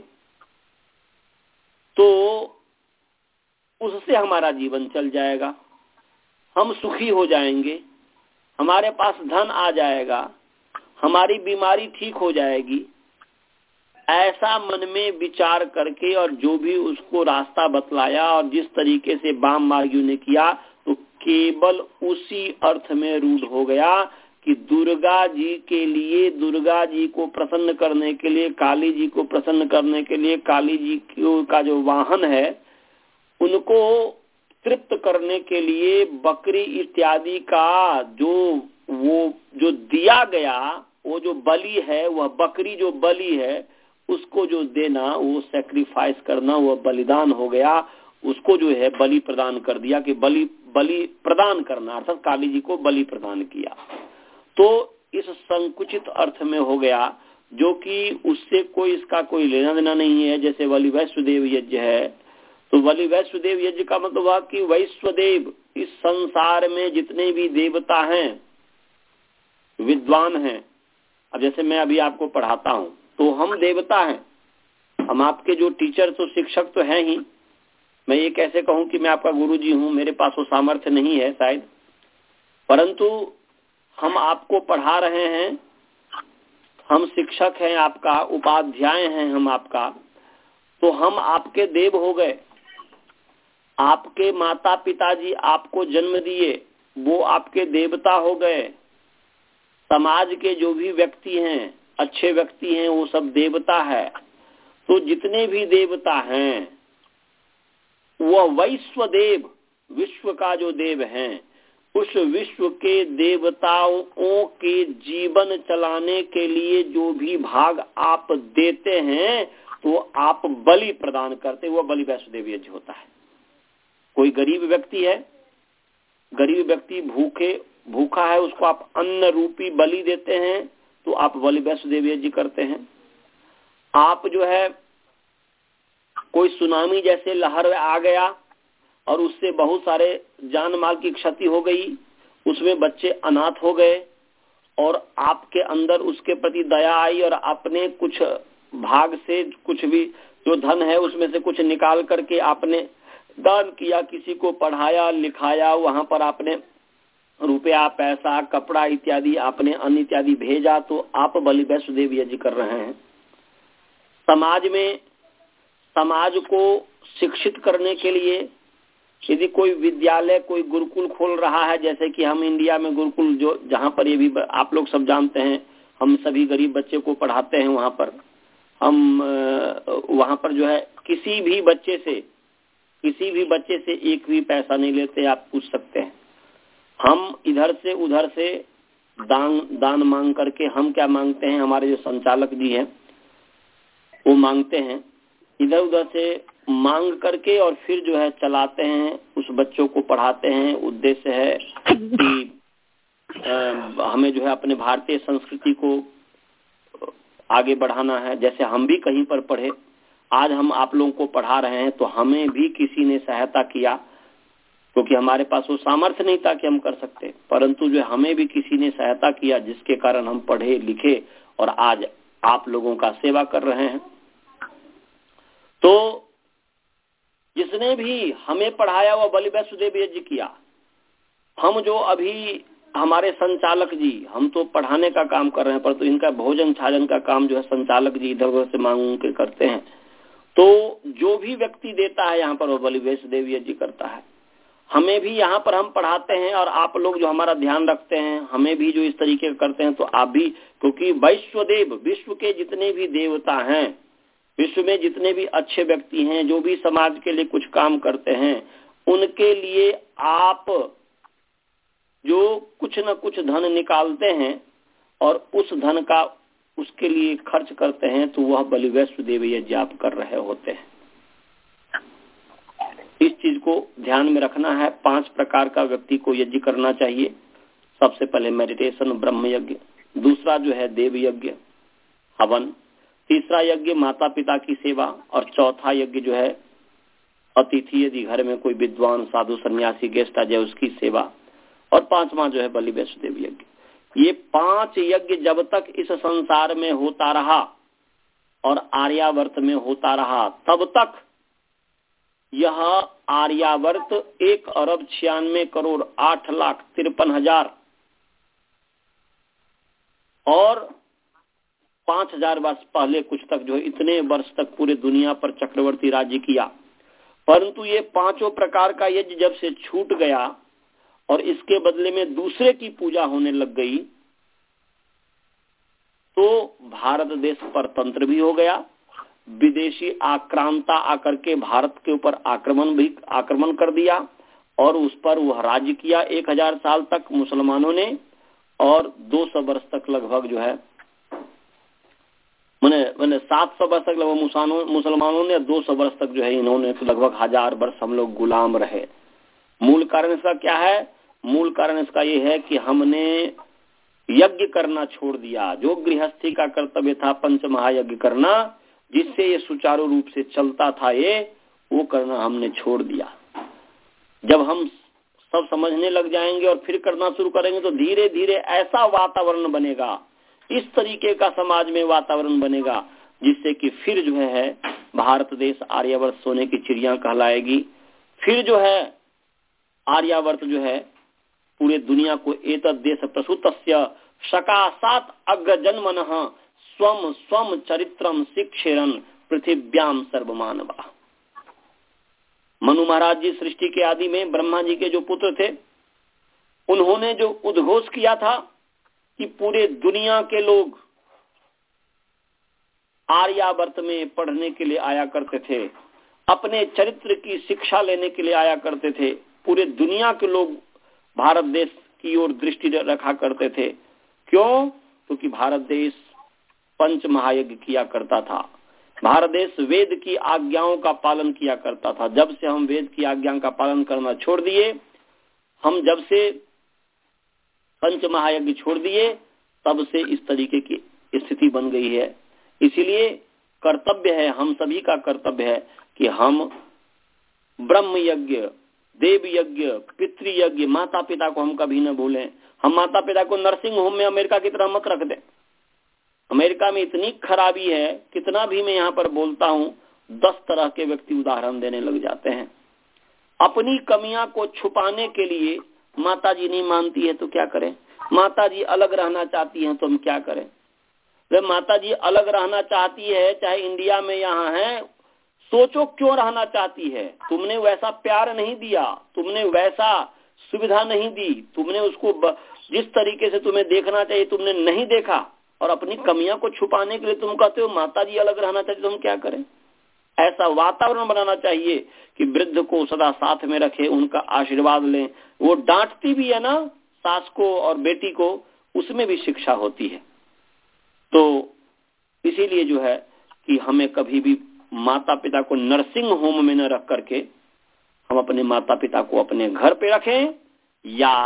तो उससे हमारा जीवन चल जाएगा, हम सुखी हो जाएंगे, हमारे पास धन आ जाएगा, हमारी बीमारी ठीक हो जाएगी। ऐसा मन में विचार करके और जो भी उसको रास्ता बतलाया और जिस तरीके से वाम मार्गियों ने किया, तो केवल उसी अर्थ में रूढ़ हो गया कि दुर्गा जी के लिए, दुर्गा जी को प्रसन्न करने के लिए, काली जी को प्रसन्न करने के लिए, काली जी का जो वाहन है उनको तृप्त करने के लिए बकरी इत्यादि का जो वो जो दिया गया, वो जो बलि है, वह बकरी जो बलि है उसको जो देना, वो सैक्रिफाइस करना, वो बलिदान हो गया, उसको जो है बलि प्रदान कर दिया कि बलि बलि प्रदान करना, अर्थात काली जी को बलि प्रदान किया। तो इस संकुचित अर्थ में हो गया, जो कि उससे कोई इसका कोई लेना देना नहीं है। जैसे बलि वैश्वदेव यज्ञ है, तो बलि वैश्वदेव यज्ञ का मतलब हुआ कि वैश्वदेव, इस संसार में जितने भी देवता हैं, विद्वान हैं, अब जैसे मैं अभी आपको पढ़ाता हूं तो हम देवता हैं, हम आपके जो टीचर तो शिक्षक तो हैं ही। मैं ये कैसे कहूं कि मैं आपका गुरुजी हूं, मेरे पास वो सामर्थ्य नहीं है शायद, परंतु हम आपको पढ़ा रहे हैं, हम शिक्षक हैं आपका, उपाध्याय हैं हम आपका, तो हम आपके देव हो गए। आपके माता पिताजी आपको जन्म दिए, वो आपके देवता हो गए। समाज के जो भी व्यक्ति हैं, अच्छे व्यक्ति हैं, वो सब देवता है। तो जितने भी देवता हैं वह वैश्वदेव, विश्व का जो देव हैं, उस विश्व के देवताओं के जीवन चलाने के लिए जो भी भाग आप देते हैं, तो आप बलि प्रदान करते, वो बलि वैश्वदेव यज्ञ होता है। कोई गरीब व्यक्ति है, गरीब व्यक्ति भूखे भूखा है, उसको आप अन्न रूपी बलि देते हैं, तो आप बलि वैश्वदेव यज्ञ करते हैं। आप जो है कोई सुनामी जैसे लहर आ गया और उससे बहुत सारे जान माल की क्षति हो गई, उसमें बच्चे अनाथ हो गए, और आपके अंदर उसके प्रति दया आई और आपने कुछ भाग से कुछ भी जो धन है उसमें से कुछ निकाल करके आपने दान किया, किसी को पढ़ाया लिखाया, वहां पर आपने रुपया पैसा कपड़ा इत्यादि आपने अन्न इत्यादि भेजा, तो आप बलि वैश्वदेव यज्ञ कर रहे हैं। समाज में समाज को शिक्षित करने के लिए यदि कोई विद्यालय, कोई गुरुकुल खोल रहा है, जैसे कि हम इंडिया में गुरुकुल जो जहाँ पर ये भी आप लोग सब जानते हैं, हम सभी गरीब बच्चे को पढ़ाते हैं, वहाँ पर हम वहाँ पर जो है किसी भी बच्चे से किसी भी बच्चे से एक भी पैसा नहीं लेते। आप पूछ सकते हैं, हम इधर से उधर से दान दान मांग करके, हम क्या मांगते हैं, हमारे जो संचालक जी हैं वो मांगते हैं, इधर उधर से मांग करके और फिर जो है चलाते हैं, उस बच्चों को पढ़ाते हैं। उद्देश्य है कि आ, हमें जो है अपने भारतीय संस्कृति को आगे बढ़ाना है। जैसे हम भी कहीं पर पढ़े, आज हम आप लोगों को पढ़ा रहे हैं, तो हमें भी किसी ने सहायता किया, क्योंकि हमारे पास वो सामर्थ्य नहीं था कि हम कर सकते, परंतु जो हमें भी किसी ने सहायता किया, जिसके कारण हम पढ़े लिखे और आज आप लोगों का सेवा कर रहे हैं। तो जिसने भी हमें पढ़ाया वो बलि वैश्वदेव यज्ञ किया। हम जो अभी हमारे संचालक जी, हम तो पढ़ाने का काम कर रहे हैं, पर तो इनका भोजन छाजन का काम जो है संचालक जी इधर उधर से मांग के करते हैं। तो जो भी व्यक्ति देता है यहाँ पर वो बलि वैश्वदेव यज्ञ करता है। हमें भी यहाँ पर हम पढ़ाते हैं और आप लोग जो हमारा ध्यान रखते हैं, हमें भी जो इस तरीके करते हैं, तो आप भी, क्योंकि वैश्वदेव, विश्व के जितने भी देवता हैं, विश्व में जितने भी अच्छे व्यक्ति हैं, जो भी समाज के लिए कुछ काम करते हैं, उनके लिए आप जो कुछ न कुछ धन निकालते हैं और उस धन का उसके लिए खर्च करते हैं, तो वह बलि वैश्वदेव यज्ञ आप कर रहे होते हैं। इस चीज को ध्यान में रखना है। पांच प्रकार का व्यक्ति को यज्ञ करना चाहिए। सबसे पहले मेडिटेशन, ब्रह्म यज्ञ, दूसरा जो है देव यज्ञ, हवन, तीसरा यज्ञ माता पिता की सेवा, और चौथा यज्ञ जो है अतिथि, यदि घर में कोई विद्वान साधु सन्यासी गेस्ट आ जाए उसकी सेवा, और पांचवा जो है बलि वैश्वदेव यज्ञ। ये पांच यज्ञ जब तक इस संसार में होता रहा और आर्यावर्त में होता रहा, तब तक यह आर्यावर्त एक अरब छियानवे करोड़ आठ लाख तिरपन हजार और पांच हजार वर्ष पहले कुछ तक जो इतने वर्ष तक पूरे दुनिया पर चक्रवर्ती राज्य किया। परंतु ये पांचों प्रकार का यज्ञ जब से छूट गया और इसके बदले में दूसरे की पूजा होने लग गई, तो भारत देश परतंत्र भी हो गया। विदेशी आक्रांता आकर के भारत के ऊपर आक्रमण भी आक्रमण कर दिया और उस पर वह राज्य किया एक हजार साल तक मुसलमानों ने, और दो सौ वर्ष तक लगभग जो है मैंने मैंने सात सौ वर्ष तक लगभग मुसलमानों मुसलमानों ने दो सौ वर्ष तक जो है इन्होंने तो लगभग हजार वर्ष हम लोग गुलाम रहे। मूल कारण इसका क्या है? मूल कारण इसका ये है कि हमने यज्ञ करना छोड़ दिया। जो गृहस्थी का कर्तव्य था पंच महायज्ञ करना, जिससे ये सुचारू रूप से चलता था, ये वो करना हमने छोड़ दिया। जब हम सब समझने लग जाएंगे और फिर करना शुरू करेंगे तो धीरे धीरे ऐसा वातावरण बनेगा, इस तरीके का समाज में वातावरण बनेगा, जिससे कि फिर जो है भारत देश आर्यावर्त सोने की चिड़िया कहलाएगी। फिर जो है आर्यावर्त जो है पूरे दुनिया को एतद् देश प्रसूतस्य सकाशात अग्रजन्मनः स्वम स्वम चरित्रम शिक्षेरन पृथिव्याम सर्वमानवा। मनु महाराज जी सृष्टि के आदि में ब्रह्मा जी के जो पुत्र थे, उन्होंने जो उद्घोष किया था कि पूरे दुनिया के लोग आर्यावर्त में पढ़ने के लिए आया करते थे, अपने चरित्र की शिक्षा लेने के लिए आया करते थे। पूरे दुनिया के लोग भारत देश की ओर दृष्टि रखा करते थे। क्यों? क्योंकि भारत देश पंच महायज्ञ किया करता था। भारत देश वेद की आज्ञाओं का पालन किया करता था। जब से हम वेद की आज्ञा का पालन करना छोड़ दिए, हम जब से पंच महायज्ञ छोड़ दिए, तब से इस तरीके की स्थिति बन गई है। इसीलिए कर्तव्य है, हम सभी का कर्तव्य है कि हम ब्रह्म यज्ञ, देव यज्ञ, पितृ यज्ञ, माता पिता को हम कभी न भूलें। हम माता पिता को नर्सिंग होम में अमेरिका की तरह मत रख दें। अमेरिका में इतनी खराबी है, कितना भी मैं यहाँ पर बोलता हूँ, दस तरह के व्यक्ति उदाहरण देने लग जाते हैं। अपनी कमियां को छुपाने के लिए माता जी नहीं मानती है तो क्या करें? माता जी अलग रहना चाहती हैं तो हम क्या करें? वे माता जी अलग रहना चाहती है, चाहे इंडिया में यहाँ है, सोचो क्यों रहना चाहती है? तुमने वैसा प्यार नहीं दिया, तुमने वैसा सुविधा नहीं दी, तुमने उसको जिस तरीके से तुम्हें देखना चाहिए तुमने नहीं देखा, और अपनी कमियां को छुपाने के लिए तुम कहते हो माता जी अलग रहना चाहिए तो हम क्या करें? ऐसा वातावरण बनाना चाहिए कि वृद्ध को सदा साथ में रखे, उनका आशीर्वाद लें। वो डांटती भी है ना सास को और बेटी को, उसमें भी शिक्षा होती है। तो इसीलिए जो है कि हमें कभी भी माता पिता को नर्सिंग होम में न रख करके हम अपने माता पिता को अपने घर पे रखें, या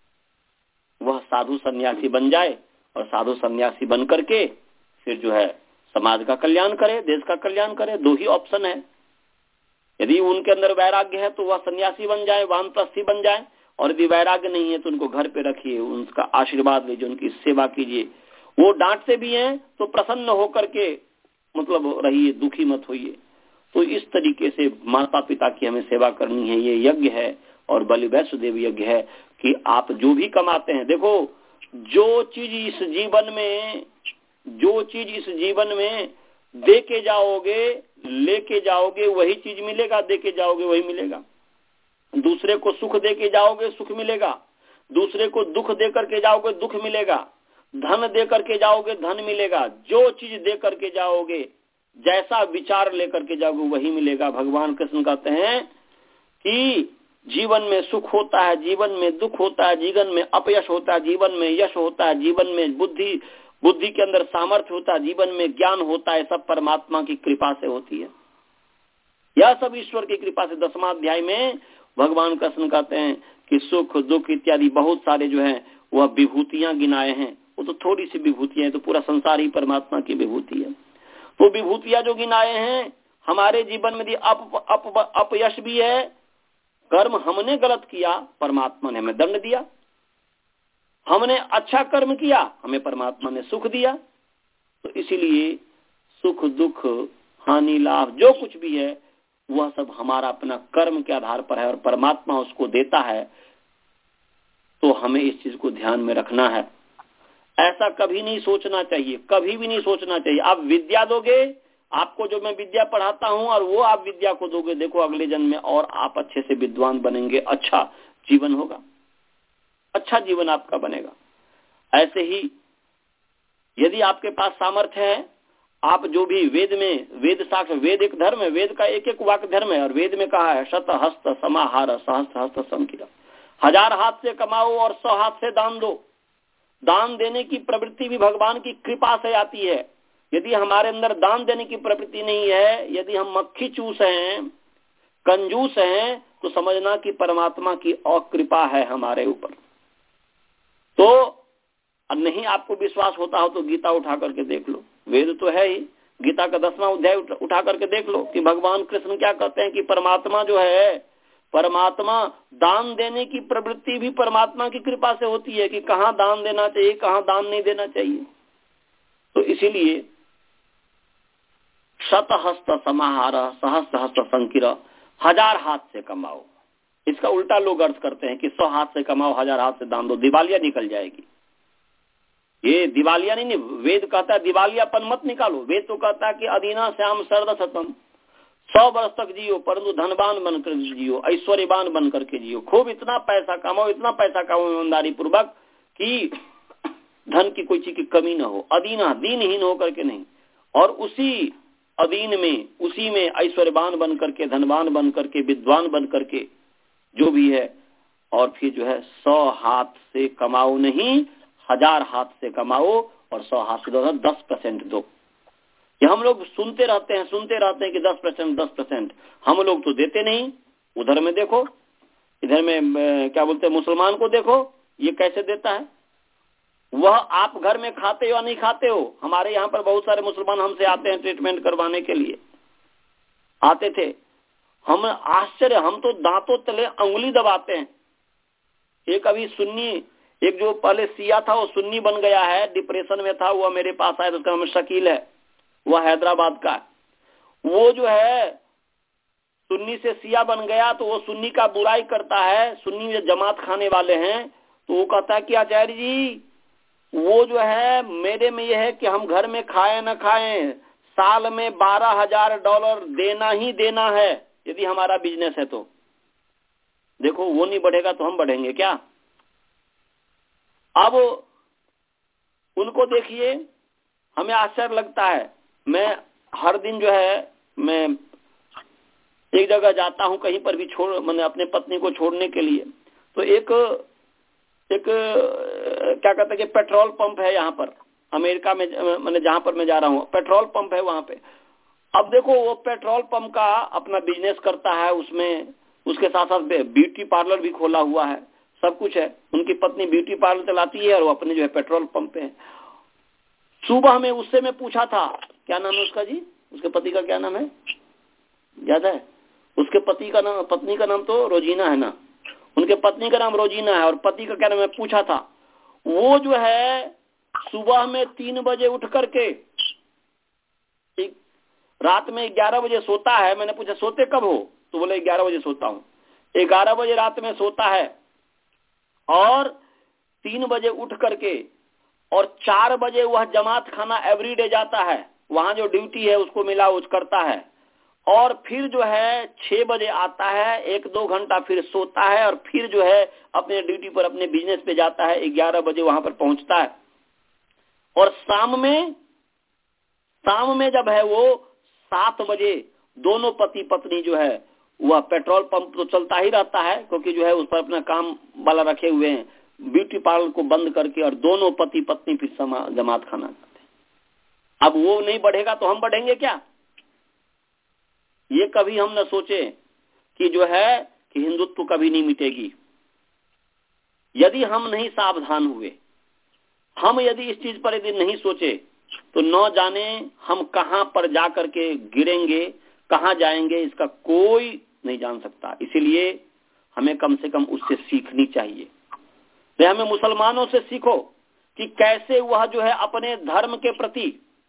वह साधु सन्यासी बन जाए और साधु सन्यासी बन करके फिर जो है समाज का कल्याण करे, देश का कल्याण करे। दो ही ऑप्शन है। यदि उनके अंदर वैराग्य है तो वह सन्यासी बन जाए, वानप्रस्थी बन जाए, और यदि वैराग्य नहीं है तो उनको घर पे रखिए, उनका आशीर्वाद लीजिए, उनकी सेवा कीजिए। वो डांटते भी हैं तो प्रसन्न होकर के मतलब रहिए, दुखी मत होइए। तो इस तरीके से माता पिता की हमें सेवा करनी है। ये यज्ञ है और बलि वैष्णदेव यज्ञ है कि आप जो भी कमाते हैं, देखो जो चीज इस जीवन में जो चीज इस जीवन में दे के जाओगे, लेके जाओगे, वही चीज मिलेगा। दे के जाओगे वही मिलेगा। दूसरे को सुख दे के जाओगे, सुख मिलेगा। दूसरे को दुख दे करके जाओगे, दुख मिलेगा। धन दे करके जाओगे, धन मिलेगा। जो चीज दे करके जाओगे, जैसा विचार लेकर के जाओगे, वही मिलेगा। भगवान कृष्ण कहते हैं कि जीवन में सुख होता है, जीवन में दुख होता है, जीवन में अपयश होता है, जीवन में यश होता है, जीवन में बुद्धि बुद्धि के अंदर सामर्थ्य होता है, जीवन में ज्ञान होता है। सब परमात्मा की कृपा से होती है। यह सब ईश्वर की कृपा से। दसवां अध्याय में भगवान कृष्ण कहते हैं कि सुख दुख इत्यादि बहुत सारे जो है वह विभूतियां गिनाए हैं। वो तो थोड़ी सी विभूतियां हैं, तो पूरा संसार ही परमात्मा की विभूति है। तो विभूतियां जो गिनाए हैं, हमारे जीवन में अप, अप, अपयश भी है। कर्म हमने गलत किया, परमात्मा ने हमें दंड दिया। हमने अच्छा कर्म किया, हमें परमात्मा ने सुख दिया। तो इसीलिए सुख दुख हानि लाभ जो कुछ भी है वह सब हमारा अपना कर्म के आधार पर है और परमात्मा उसको देता है। तो हमें इस चीज को ध्यान में रखना है। ऐसा कभी नहीं सोचना चाहिए, कभी भी नहीं सोचना चाहिए। आप विद्या दोगे, आपको जो मैं विद्या पढ़ाता हूं और वो आप विद्या को दोगे, देखो अगले जन्म में और आप अच्छे से विद्वान बनेंगे, अच्छा जीवन होगा, अच्छा जीवन आपका बनेगा। ऐसे ही यदि आपके पास सामर्थ्य है, आप जो भी वेद में, वेद साक्ष्य, वेद एक धर्म है, वेद का एक एक वाक्य धर्म है। और वेद में कहा है शत हस्त समाहार सहस्त्र हस्त संकीर्ण, हजार हाथ से कमाओ और सौ हाथ से दान दो। दान देने की प्रवृत्ति भी भगवान की कृपा से आती है। यदि हमारे अंदर दान देने की प्रवृत्ति नहीं है, यदि हम मक्खी चूस हैं, कंजूस हैं, तो समझना कि परमात्मा की अकृपा है हमारे ऊपर। तो नहीं आपको विश्वास होता हो तो गीता उठा करके देख लो, वेद तो है ही, गीता का दसवां अध्याय उठा करके देख लो कि भगवान कृष्ण क्या कहते हैं कि परमात्मा जो है, परमात्मा दान देने की प्रवृत्ति भी परमात्मा की कृपा से होती है कि कहाँ दान देना चाहिए, कहाँ दान नहीं देना चाहिए। तो इसीलिए शतहस्त समाहार सहस्त्र हस्त संकिर, हजार हाथ से कमाओ। इसका उल्टा लोग अर्थ करते हैं कि सौ हाथ से कमाओ, हजार हाथ से दान दो, दिवालिया निकल जाएगी। ये दिवालिया नहीं, नहीं, वेद कहता है दिवालियापन मत निकालो। वेद तो कहता है कि अधीना श्याम शरद शतम, सौ वर्ष तक जियो परंतु धनवान बनकर जियो, ऐश्वर्यवान बन करके जियो। खूब इतना पैसा कमाओ, इतना पैसा कमाओ ईमानदारी पूर्वक कि धन की कोई चीज की कमी ना हो, अधीना दीनहीन हो करके नहीं, और उसी अधीन में, उसी में ऐश्वर्यवान बन करके, धनवान बन करके, विद्वान बन करके जो भी है। और फिर जो है सौ हाथ से कमाओ नहीं, हजार हाथ से कमाओ, और सौ हाथ से दो, दस परसेंट दो। ये हम लोग सुनते रहते हैं सुनते रहते हैं कि दस परसेंट दस परसेंट, हम लोग तो देते नहीं। उधर में देखो, इधर में क्या बोलते हैं, मुसलमान को देखो ये कैसे देता है। वह आप घर में खाते हो या नहीं खाते हो, हमारे यहाँ पर बहुत सारे मुसलमान हमसे आते हैं ट्रीटमेंट करवाने के लिए, आते थे। हम आश्चर्य, हम तो दांतों तले अंगुली दबाते हैं। एक अभी सुन्नी, एक जो पहले सिया था वो सुन्नी बन गया है, डिप्रेशन में था, वो मेरे पास आया, तो उसका नाम शकील है, वह हैदराबाद का। वो जो है सुन्नी से सिया बन गया, तो वो सुन्नी का बुराई करता है। सुन्नी में जमात खाने वाले हैं, तो वो कहता है कि आचार्य जी वो जो है मेरे में यह है कि हम घर में खाएं न खाएं, साल में बारह हजार डॉलर देना ही देना है यदि हमारा बिजनेस है तो। देखो वो नहीं बढ़ेगा तो हम बढ़ेंगे क्या। अब उनको देखिए, हमें आश्चर्य लगता है। मैं हर दिन जो है मैं एक जगह जाता हूं, कहीं पर भी छोड़, मैंने अपने पत्नी को छोड़ने के लिए, तो एक एक क्या कहते हैं कि पेट्रोल पंप है यहाँ पर अमेरिका में, मैंने जहां पर मैं जा रहा हूँ पेट्रोल पंप है वहां पे। अब देखो वो पेट्रोल पंप का अपना बिजनेस करता है, उसमें उसके साथ साथ ब्यूटी पार्लर भी खोला हुआ है, सब कुछ है। उनकी पत्नी ब्यूटी पार्लर चलाती है और वो अपने जो है पेट्रोल पंप पे है। सुबह में उससे मैं पूछा था, क्या नाम है उसका जी, उसके पति का क्या नाम है याद है? उसके पति का नाम, पत्नी का नाम तो रोजीना है ना, उनके पत्नी का नाम रोजीना है और पति का क्या नाम है पूछा था। वो जो है सुबह में तीन बजे उठ करके रात में ग्यारह बजे सोता है। मैंने पूछा सोते कब हो, तो बोले ग्यारह बजे सोता हूँ। ग्यारह बजे रात में सोता है और तीन बजे उठ करके और चार बजे वह जमात खाना एवरीडे जाता है, वहां जो ड्यूटी है उसको मिला उस करता है, और फिर जो है छह बजे आता है, एक दो घंटा फिर सोता है और फिर जो है अपने ड्यूटी पर अपने बिजनेस पे जाता है, ग्यारह बजे वहां पर पहुंचता है। और शाम में शाम में जब है वो सात बजे दोनों पति पत्नी जो है वह पेट्रोल पंप तो चलता ही रहता है क्योंकि जो है उस पर अपना काम वाला रखे हुए हैं, ब्यूटी पार्लर को बंद करके, और दोनों पति पत्नी फिर जमात खाना करते हैं। अब वो नहीं बढ़ेगा तो हम बढ़ेंगे क्या? ये कभी हम न सोचे कि जो है कि हिंदुत्व कभी नहीं मिटेगी। यदि हम नहीं सावधान हुए, हम यदि इस चीज पर यदि नहीं सोचे, तो न जाने हम कहां पर जा करके गिरेंगे, कहां जाएंगे, इसका कोई नहीं जान सकता। इसीलिए हमें कम से कम उससे सीखनी चाहिए। तो हमें मुसलमानों से सीखो कि कैसे वह जो है अपने धर्म के प्रति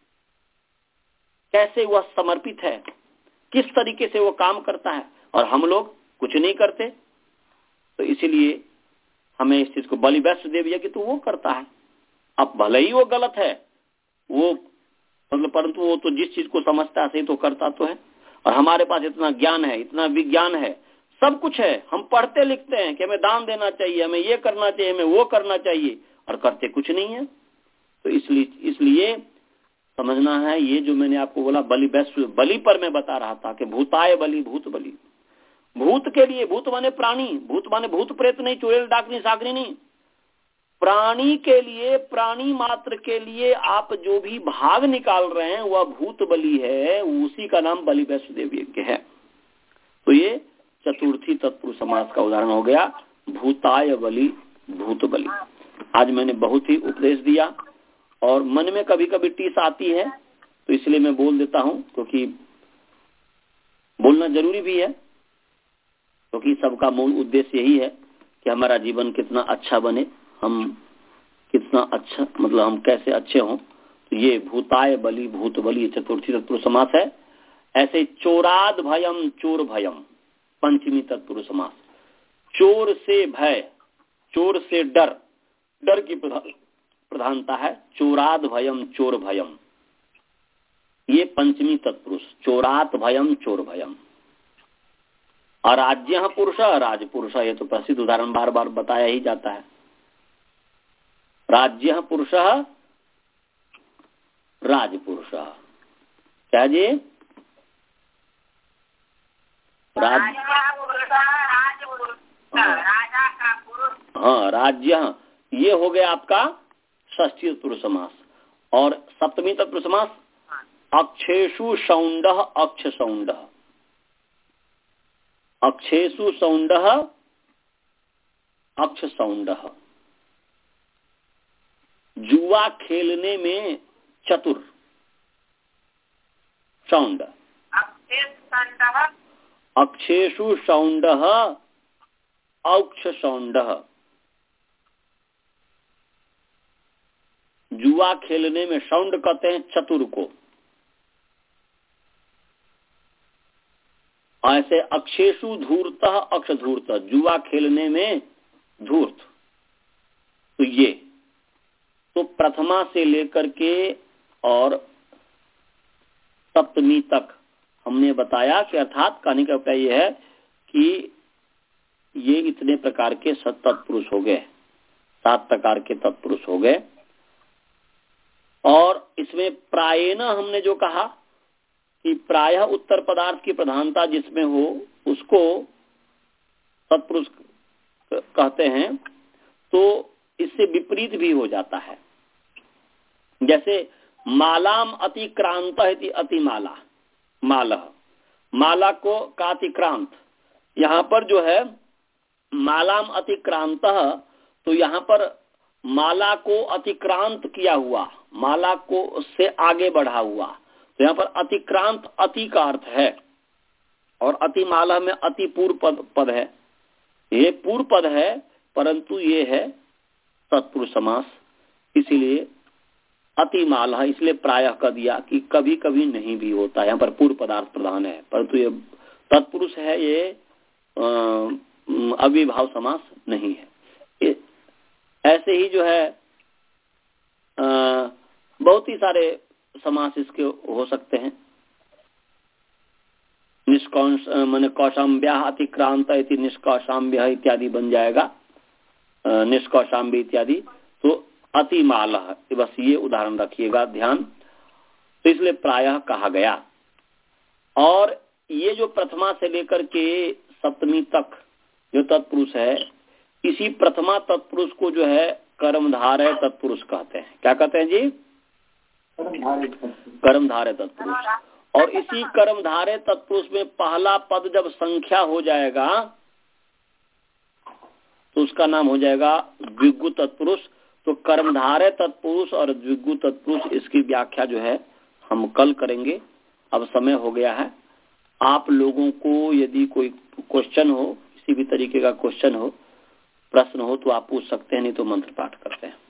कैसे वह समर्पित है, किस तरीके से वो काम करता है, और हम लोग कुछ नहीं करते। तो इसीलिए हमें इस चीज को बलि वैश्य देव यज्ञ तो वो करता है, अब भले ही वो गलत है वो मतलब, परंतु वो तो जिस चीज को समझता है सही तो करता तो है। और हमारे पास इतना ज्ञान है, इतना विज्ञान है, सब कुछ है, हम पढ़ते लिखते हैं कि हमें दान देना चाहिए, हमें ये करना चाहिए, हमें वो करना चाहिए, और करते कुछ नहीं है। तो इसलिए इसलिए समझना है, ये जो मैंने आपको बोला बलि वैश्य, बलि पर मैं बता रहा था कि भूताय बलि, भूत बलि, भूत के लिए, भूत माने प्राणी, भूत माने भूत प्रेत नहीं, चुड़ैल डाकनी साकनी नहीं, प्राणी के लिए, प्राणी मात्र के लिए आप जो भी भाग निकाल रहे हैं वह भूत बलि है, उसी का नाम बलि वैष्णदेव यज्ञ है। तो ये चतुर्थी तत्पुरुष समास का उदाहरण हो गया, भूताय बलि, भूत बलि। आज मैंने बहुत ही उपदेश दिया और मन में कभी कभी टीस आती है, तो इसलिए मैं बोल देता हूं, क्योंकि बोलना जरूरी भी है, क्योंकि सबका मूल उद्देश्य यही है कि हमारा जीवन कितना अच्छा बने, हम कितना अच्छा, मतलब हम कैसे अच्छे हों। तो ये भूताय बलि, भूत बलि चतुर्थी तत्पुरुष समास है। ऐसे चोराद भयम, चोर भयम पंचमी तत्पुरुष समास। चोर से भय, चोर से डर, डर की प्रधानता है। चोराद भयम, चोर भयम, ये पंचमी तत्पुरुष। चोरात भयम, चोर भयम। अराज्य पुरुष, राज पुरुष, ये तो प्रसिद्ध उदाहरण बार बार बताया ही जाता है। राज्य पुरुष, राज पुरुष, क्या जी? राज, हाँ राज्य, ये हो गया आपका षष्ठी तत्पुरुष समास। और सप्तमी तत्पुरुष समास अक्षेषु सौंड, अक्ष सौंड, अक्षेषु सौंड, अक्ष सौंड। जुआ खेलने में चतुर, सौंड। अक्षेषु सौंड, औक्ष सौंड। जुआ खेलने में सौंड कहते हैं चतुर को। ऐसे अक्षेषु धूर्त, अक्ष धूर्त, जुआ खेलने में धूर्त। तो ये तो प्रथमा से लेकर के और सप्तमी तक हमने बताया कि अर्थात कहने का उपाय यह है कि ये इतने प्रकार के सत तत्पुरुष हो गए, सात प्रकार के तत्पुरुष हो गए। और इसमें प्रायेण हमने जो कहा कि प्रायः उत्तर पदार्थ की प्रधानता जिसमें हो उसको सत्पुरुष कहते हैं। तो इससे विपरीत भी हो जाता है। जैसे मालाम अतिक्रांत है, अतिमाला, माला, माला को का अतिक्रांत, यहाँ पर जो है मालाम अतिक्रांत, तो यहाँ पर माला को अतिक्रांत किया हुआ, माला को से आगे बढ़ा हुआ। तो यहाँ पर अतिक्रांत अति का अर्थ है, और अतिमाला में अति पूर्व पद, पद है। ये पूर्व पद है, परंतु ये है तत्पुरुष समास, इसीलिए अतिमाला, इसलिए प्रायः कह दिया कि कभी कभी नहीं भी होता। यहाँ पर पूर्व पदार्थ प्रधान है, परंतु ये तत्पुरुष है, ये अविभाव समास नहीं है। ये, ऐसे ही जो है आ, बहुत ही सारे समास इसके हो सकते हैं। निष्कौश माने कौशाम्ब्या अतिक्रांत इति निष्कौशाम्ब्य इत्यादि बन जाएगा, निष्कौशाम्बी इत्यादि। तो अतिमाला, बस ये उदाहरण रखिएगा ध्यान। तो इसलिए प्रायः कहा गया। और ये जो प्रथमा से लेकर के सप्तमी तक जो तत्पुरुष है, इसी प्रथमा तत्पुरुष को जो है कर्मधारय तत्पुरुष कहते हैं। क्या कहते हैं जी? कर्मधारय तत्पुरुष। और इसी कर्मधारय तत्पुरुष में पहला पद जब संख्या हो जाएगा तो उसका नाम हो जाएगा द्विगु तत्पुरुष। तो कर्मधारय तत्पुरुष और द्विगु तत्पुरुष, इसकी व्याख्या जो है हम कल करेंगे। अब समय हो गया है। आप लोगों को यदि कोई क्वेश्चन हो, किसी भी तरीके का क्वेश्चन हो, प्रश्न हो, तो आप पूछ सकते हैं, नहीं तो मंत्र पाठ करते हैं।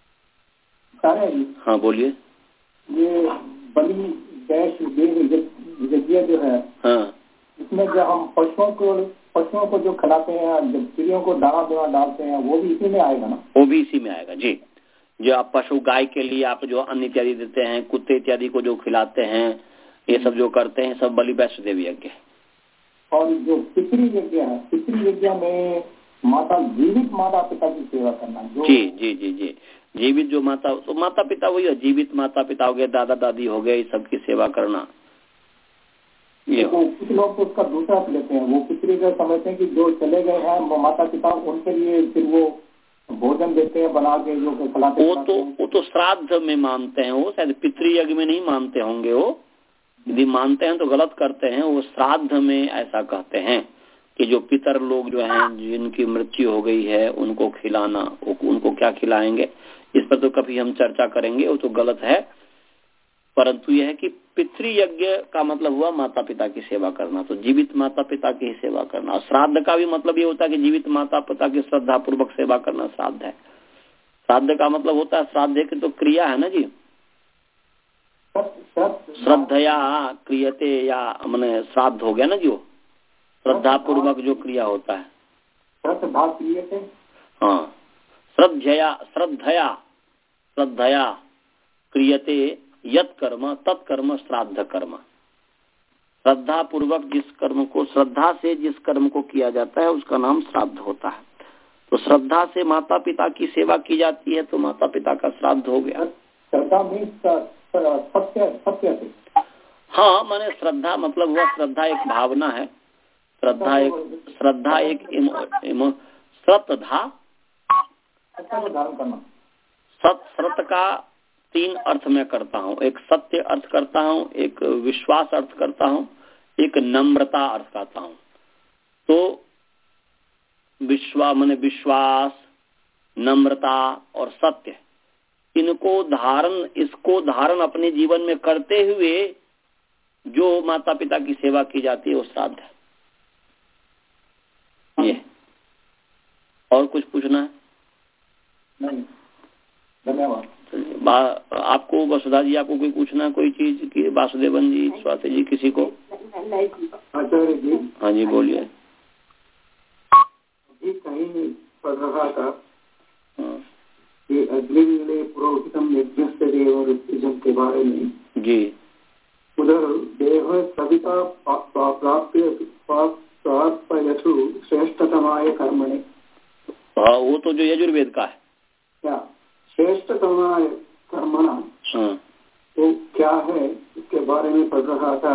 हाँ बोलिए। ये बलि डैश यज्ञ जो है, हाँ, इसमें जो हम पशुओं को पशुओं को जो खिलाते हैं, जब चिड़ियों को दाना देना डालते हैं, वो भी इसी में आएगा ना? वो भी इसी में आएगा जी। जो आप पशु, गाय के लिए आप जो अन्न इत्यादि देते हैं, कुत्ते इत्यादि को जो खिलाते हैं, ये सब जो करते हैं, सब बलि वैष्णदेव यज्ञ है। और जो पितृ यज्ञ है, पितृ यज्ञ में माता जीवित माता पिता की सेवा करना। जो जी जी जी जी जीवित जो माता, तो माता पिता वही है, जीवित माता पिता हो गए, दादा दादी हो गए, सबकी सेवा करना। ये तो कुछ लोग तो उसका दूसरा लेते हैं, वो पितृ समझते हैं कि जो चले गए हैं वो माता पिता, उनके लिए फिर वो भोजन देते देते हैं बना के जो खिलाते वो तो वो तो श्राद्ध में मानते हैं, वो शायद पितृयज्ञ में नहीं मानते होंगे। वो यदि मानते हैं तो गलत करते हैं। वो श्राद्ध में ऐसा कहते हैं कि जो पितर लोग जो हैं जिनकी मृत्यु हो गई है उनको खिलाना, उनको क्या खिलाएंगे इस पर तो कभी हम चर्चा करेंगे, वो तो गलत है। परंतु यह है कि पितृयज्ञ का मतलब हुआ माता पिता की सेवा करना, तो जीवित माता पिता की सेवा करना। और श्राद्ध का भी मतलब ये होता है कि जीवित माता पिता की श्रद्धा पूर्वक सेवा करना श्राद्ध है। श्राद्ध का मतलब होता है, श्राद्ध की तो क्रिया है ना जी, श्रद्धया क्रियते, या मैंने श्राद्ध हो गया ना जी, वो श्रद्धा पूर्वक जो क्रिया होता है। हाँ, श्रद्धया श्रद्धया श्रद्धया क्रियते यत कर्म तत्कर्म श्राद्ध कर्म। श्रद्धा पूर्वक जिस कर्म को, श्रद्धा से जिस कर्म को किया जाता है उसका नाम श्राद्ध होता है। तो श्रद्धा से माता पिता की सेवा की जाती है तो माता पिता का श्राद्ध हो गया। श्रद्धा सत्य सत्य से, हाँ माने श्रद्धा मतलब हुआ, श्रद्धा एक भावना है, श्रद्धा एक श्रद्धा एक श्रद्धा सत श्रत का तीन अर्थ में करता हूँ। एक सत्य अर्थ करता हूँ, एक विश्वास अर्थ करता हूँ, एक नम्रता अर्थ करता हूँ। तो विश्वास माने विश्वास, नम्रता और सत्य, इनको धारण इसको धारण अपने जीवन में करते हुए जो माता पिता की सेवा की जाती है वो श्राद्ध है। ये और कुछ पूछना है? नहीं, धन्यवाद। आपको वसुधा जी, आपको कोई पूछना है कोई चीज की? वासुदेवन जी, स्वाति जी, किसी को? आचार्य जी। हाँ जी बोलिए। जी कहीं पढ़ रहा था कि अग्निमीले पुरोहितम यज्ञस्य देव ऋत्विजम के बारे में जी, उधर देव सविता प्राप्य प्राप्यथु श्रेष्ठतमाय कर्मणे। हाँ वो तो जो यजुर्वेद का है। क्या श्रेष्ठतमाय कर्मणा, हाँ तो क्या है इसके बारे में पढ़ रहा था।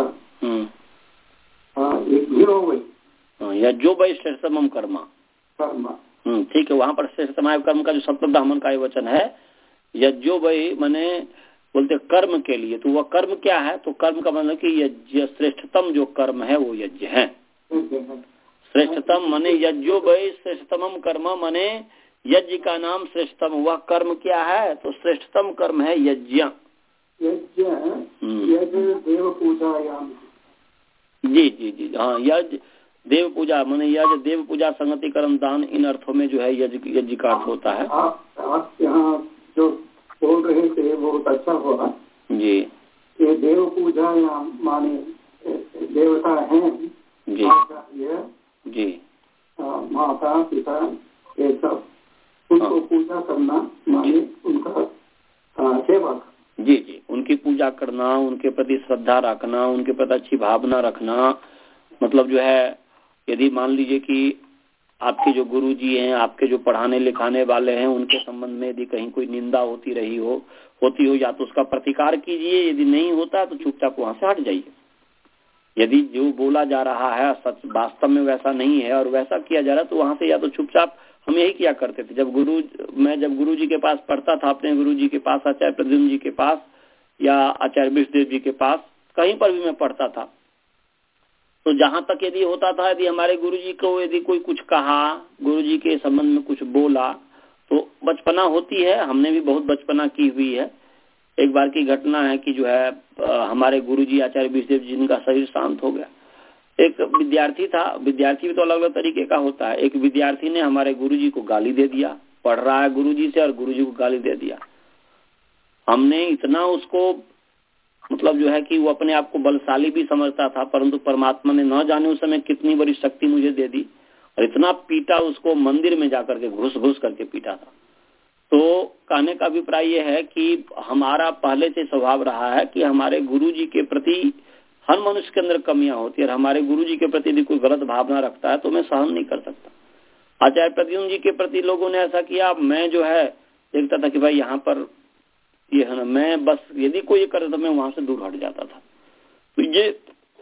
यज्ञ हो गई, यज्ञो भाई श्रेष्ठतम कर्म कर्म, ठीक है। वहाँ पर श्रेष्ठतमाय कर्म का जो सप्तब्राह्मण का वचन है, यज्ञो भाई माने बोलते कर्म के लिए, तो वह कर्म क्या है? तो कर्म का मतलब कि यज्ञ श्रेष्ठतम जो कर्म है वो यज्ञ है। श्रेष्ठतम माने यज्ञो भाई श्रेष्ठतम कर्म माने यज्ञ का नाम श्रेष्ठतम, वह कर्म क्या है? तो श्रेष्ठतम कर्म है यज्ञ। यज्ञ यज्ञ देव पूजायाम। जी जी जी हाँ, यज्ञ देव पूजा माने यज्ञ देव पूजा संगति कर्म दान, इन अर्थों में जो है यज्ञ यज्ञ का अर्थ होता है। आप आप यहाँ जो बोल रहे थे बहुत अच्छा हुआ जी। ये देव पूजायाम माने देवता हैं जी जी, माता पिता ये सब, उनको पूजा करना माने उनका सेवा। जी जी, उनकी पूजा करना, उनके प्रति श्रद्धा रखना, उनके प्रति अच्छी भावना रखना। मतलब जो है यदि मान लीजिए कि आपके जो गुरु जी हैं, आपके जो पढ़ाने लिखाने वाले हैं, उनके संबंध में यदि कहीं कोई निंदा होती रही हो होती हो या तो उसका प्रतिकार कीजिए, यदि नहीं होता तो चुपचाप वहां से हट जाइए। यदि जो बोला जा रहा है सच वास्तव में वैसा नहीं है और वैसा किया जा रहा है तो वहां से या तो चुपचाप, हम यही किया करते थे जब गुरु मैं जब गुरु जी के पास पढ़ता था, अपने गुरु जी के पास, आचार्य प्रद्युम्न जी के पास या आचार्य विष्णुदेव जी के पास, कहीं पर भी मैं पढ़ता था, तो जहां तक यदि होता था, यदि हमारे गुरु जी को यदि कोई कुछ कहा, गुरु जी के संबंध में कुछ बोला, तो बचपना होती है, हमने भी बहुत बचपना की हुई है। एक बार की घटना है कि जो है हमारे गुरुजी आचार्य विष्णुदेव जी, जिनका शरीर शांत हो गया, एक विद्यार्थी था, विद्यार्थी भी तो अलग अलग तरीके का होता है, एक विद्यार्थी ने हमारे गुरुजी को गाली दे दिया, पढ़ रहा है गुरुजी से और गुरुजी को गाली दे दिया। हमने इतना उसको मतलब जो है कि वो अपने आप को बलशाली भी समझता था, परंतु परमात्मा ने न जाने उस समय कितनी बड़ी शक्ति मुझे दे दी और इतना पीटा उसको, मंदिर में जाकर के घुस घुस करके पीटा था। तो कहने का अभिप्राय यह है कि हमारा पहले से स्वभाव रहा है कि हमारे गुरुजी के प्रति, हर मनुष्य के अंदर कमियां होती है और हमारे गुरुजी के प्रति यदि कोई गलत भावना रखता है तो मैं सहन नहीं कर सकता। आचार्य प्रद्युम्न जी के प्रति लोगों ने ऐसा किया, मैं जो है देखता था कि भाई यहाँ पर ये है ना, मैं बस यदि कोई ये करता तो मैं वहां से दूर हट जाता था। तो ये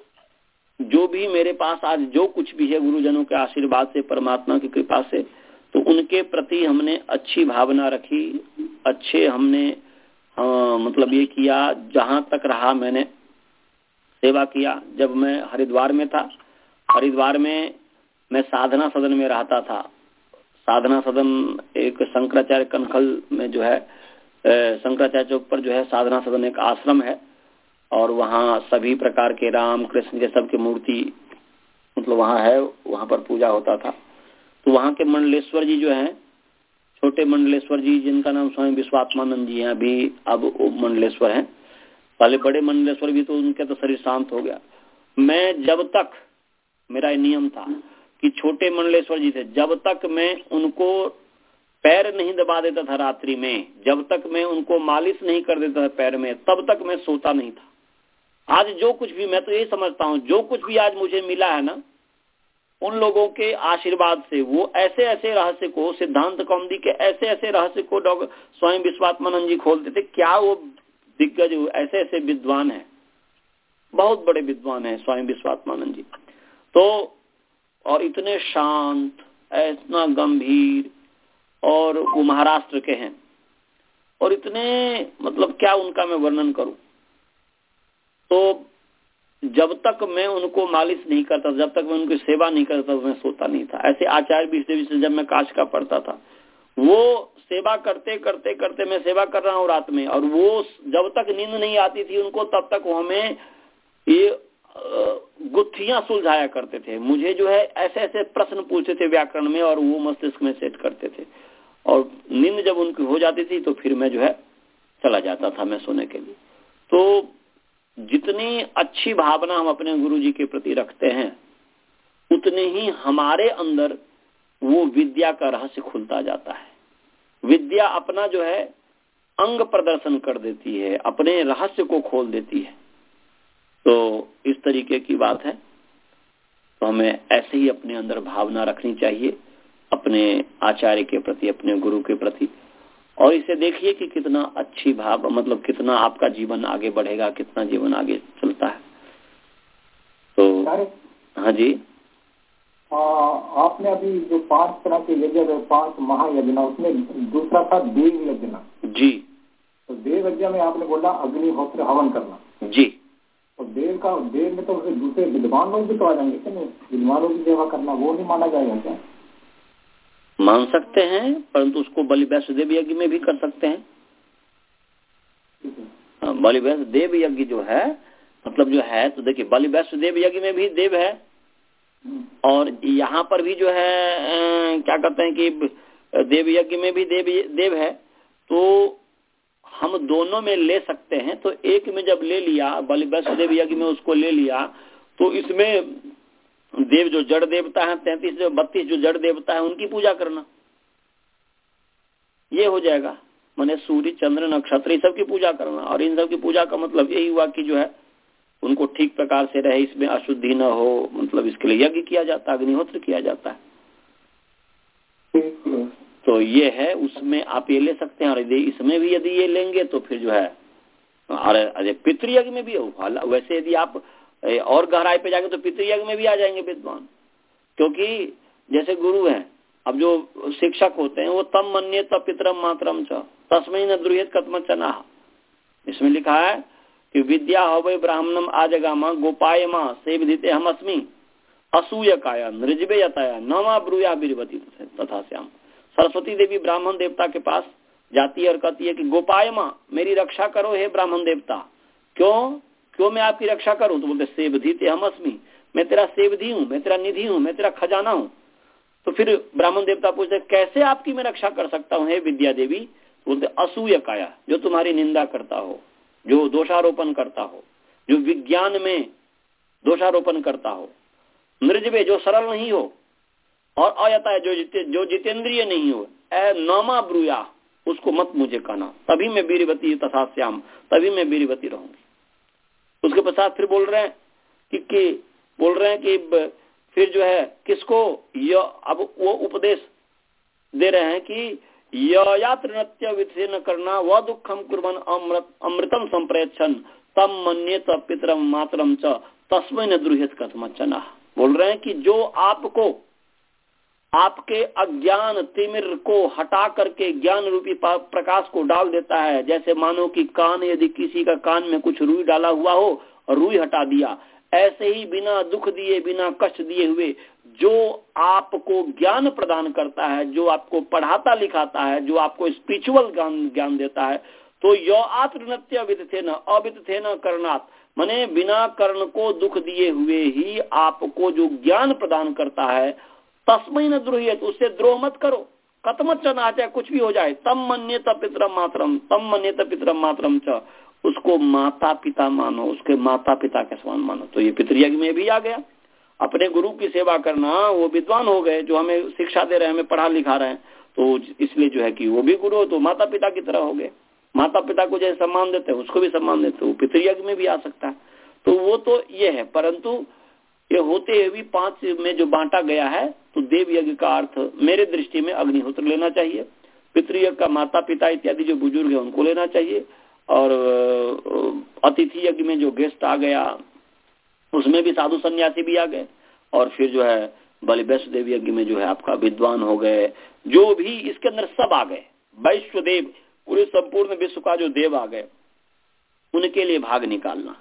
जो भी मेरे पास आज जो कुछ भी है गुरुजनों के आशीर्वाद से, परमात्मा की कृपा से, तो उनके प्रति हमने अच्छी भावना रखी, अच्छे हमने आ, मतलब ये किया। जहां तक रहा मैंने सेवा किया। जब मैं हरिद्वार में था, हरिद्वार में मैं साधना सदन में रहता था। साधना सदन एक शंकराचार्य कनखल में जो है, शंकराचार्य चौक पर जो है साधना सदन एक आश्रम है, और वहाँ सभी प्रकार के राम कृष्ण के सबके मूर्ति मतलब वहाँ है, वहाँ पर पूजा होता था। तो वहाँ के मंडलेश्वर जी जो हैं, छोटे मंडलेश्वर जी जिनका नाम स्वामी विश्वात्मानंद जी हैं, अभी अब मंडलेश्वर हैं, पहले बड़े मंडलेश्वर भी तो उनके तो शरीर शांत हो गया। मैं जब तक, मेरा नियम था कि छोटे मंडलेश्वर जी थे, जब तक मैं उनको पैर नहीं दबा देता था रात्रि में, जब तक मैं उनको मालिश नहीं कर देता था पैर में, तब तक मैं सोता नहीं था। आज जो कुछ भी, मैं तो यही समझता हूँ, जो कुछ भी आज मुझे मिला है ना, उन लोगों के आशीर्वाद से, वो ऐसे ऐसे रहस्य को, सिद्धांत कौमुदी के ऐसे ऐसे रहस्य को डॉक्टर स्वामी विश्वात्मानंद जी खोलते थे। क्या वो दिग्गज ऐसे ऐसे विद्वान है, बहुत बड़े विद्वान है स्वामी विश्वात्मानंद जी। तो और इतने शांत, इतना गंभीर, और वो महाराष्ट्र के हैं, और इतने मतलब क्या उनका मैं वर्णन करूं। तो जब तक मैं उनको मालिश नहीं करता, जब तक मैं उनकी सेवा नहीं करता, मैं सोता नहीं था। ऐसे आचार्य विष्णु से जब मैं काश का पढ़ता था, वो सेवा करते करते करते मैं सेवा कर रहा हूँ रात में, और वो जब तक नींद नहीं आती थी उनको, तब तक वो हमें ये गुत्थियां सुलझाया करते थे। मुझे जो है ऐसे ऐसे प्रश्न पूछते थे व्याकरण में, और वो मस्तिष्क में सेट करते थे, और नींद जब उनकी हो जाती थी तो फिर मैं जो है चला जाता था मैं सोने के लिए। तो जितनी अच्छी भावना हम अपने गुरु जी के प्रति रखते हैं, उतने ही हमारे अंदर वो विद्या का रहस्य खुलता जाता है। विद्या अपना जो है अंग प्रदर्शन कर देती है, अपने रहस्य को खोल देती है। तो इस तरीके की बात है। तो हमें ऐसे ही अपने अंदर भावना रखनी चाहिए अपने आचार्य के प्रति, अपने गुरु के प्रति, और इसे देखिए कि कितना अच्छी भाव, मतलब कितना आपका जीवन आगे बढ़ेगा, कितना जीवन आगे चलता है। तो हाँ जी, आ, आपने अभी जो पांच तरह के यज्ञ, पांच महायज्ञ, उसमें दूसरा था देव यज्ञ जी। तो देव यज्ञ में आपने बोला अग्निहोत्र हवन करना जी। और देव का, देव में तो दूसरे विद्वान लोग भी तो आ जाएंगे क्या? नहीं, विद्वानों की सेवा करना वो नहीं माना जाएगा क्या? मान सकते हैं, परंतु उसको बलि वैष्णदेव यज्ञ में भी कर सकते हैं। बलि वैष्णदेव यज्ञ जो है, मतलब जो है, तो देखिए बलि वैष्णदेव यज्ञ में भी देव है, और यहाँ पर भी जो है क्या कहते हैं कि देव यज्ञ में भी देव देव है। तो हम दोनों में ले सकते हैं। तो एक में जब ले लिया, बलि वैष्णदेव यज्ञ में उसको ले लिया, तो इसमें देव जो जड़ देवता है, तैंतीस जो बत्तीस जो जड़ देवता है, उनकी पूजा करना, ये हो जाएगा। माने सूर्य चंद्र नक्षत्र सब की पूजा करना। और इन सब की पूजा का मतलब यही हुआ कि जो है उनको ठीक प्रकार से रहे, इसमें अशुद्धि न हो, मतलब इसके लिए यज्ञ किया जाता है, अग्निहोत्र किया जाता है। तो ये है, उसमें आप ये ले सकते हैं। और यदि इसमें भी यदि ये लेंगे तो फिर जो है, अरे पितृयज्ञ में भी हो। वैसे यदि आप और गहराई पे जाएंगे तो पितृयज्ञ में भी आ जाएंगे विद्वान, क्योंकि जैसे गुरु हैं, अब जो शिक्षक होते हैं वो तम मन्ये तब पितरम मातरम च तस्मै न द्रुह्येत कथमचन। इसमें लिखा है कि विद्या हवै ब्राह्मणम आजगामा गोपायमा से विदिते हम अस्मि असूयकाया नृजबे यताया नवा ब्रूया बीरवती तथा श्याम। सरस्वती देवी ब्राह्मण देवता के पास जाती है और कहती है कि गोपायमा, मेरी रक्षा करो हे ब्राह्मण देवता। क्यों क्यों मैं आपकी रक्षा करूं? तो बोलते सेवधीते हम अस्मि, मैं तेरा सेवधी हूँ, मैं तेरा निधि हूँ, मैं तेरा खजाना हूँ। तो फिर ब्राह्मण देवता पूछते कैसे आपकी मैं रक्षा कर सकता हूँ हे विद्या देवी? तो बोलते असूय काया, जो तुम्हारी निंदा करता हो, जो दोषारोपण करता हो, जो विज्ञान में दोषारोपण करता हो, नृजवे जो सरल नहीं हो, और अयता जो जिते, जो जितेंद्रिय नहीं हो, ए नामा ब्रूया, उसको मत मुझे कहना, तभी मैं वीरवती तथा श्याम, तभी मैं वीरवती रहूंगी। उसके पश्चात फिर बोल रहे हैं कि, कि बोल रहे हैं कि फिर जो है किसको य, अब वो उपदेश दे रहे हैं कि यात्र नृत्य विधि न करना व दुखम कुर्बन अमृत अमृतम संप्रेक्षण तम मन्ये तब पितरम मातरम च तस्मै न द्रुह्येत कथमचन। बोल रहे हैं कि जो आपको आपके अज्ञान तिमिर को हटा करके ज्ञान रूपी प्रकाश को डाल देता है। जैसे मानो कि कान, यदि किसी का कान में कुछ रुई डाला हुआ हो और रुई हटा दिया, ऐसे ही बिना दुख दिए, बिना कष्ट दिए हुए जो आपको ज्ञान प्रदान करता है, जो आपको पढ़ाता लिखाता है, जो आपको स्पिरिचुअल ज्ञान ज्ञान देता है, तो यो आत्मनत्य अविद न अविद थे न करनात्, माने बिना कर्ण को दुख दिए हुए ही आपको जो ज्ञान प्रदान करता है, तस्मै न द्रोहियत, उससे द्रोह मत करो, कत मत चना, चाहे कुछ भी हो जाए। तम मन्येत पितरम मातरम, तम मन्येत पितरम मातरम च, उसको माता पिता मानो, उसके माता पिता के समान मानो। तो ये पितृयज्ञ में भी आ गया। अपने गुरु की सेवा करना, वो विद्वान हो गए जो हमें शिक्षा दे रहे हैं, हमें पढ़ा लिखा रहे हैं, तो इसलिए जो है कि वो भी गुरु हो, तो माता पिता की तरह हो गए। माता पिता को जैसे सम्मान देते हैं उसको भी सम्मान देते, वो पितृयज्ञ में भी आ सकता है। तो वो तो ये है, परंतु ये होते हुए भी पांच में जो बांटा गया है, तो देव यज्ञ का अर्थ मेरे दृष्टि में अग्निहोत्र लेना चाहिए, पितृयज्ञ का माता पिता इत्यादि जो बुजुर्ग है उनको लेना चाहिए, और अतिथि यज्ञ में जो गेस्ट आ गया उसमें भी साधु सन्यासी भी आ गए, और फिर जो है बलि वैष्णदेव यज्ञ में जो है आपका विद्वान हो गए, जो भी इसके अंदर सब आ गए, वैश्वदेव, पूरे संपूर्ण विश्व का जो देव आ गए, उनके लिए भाग निकालना।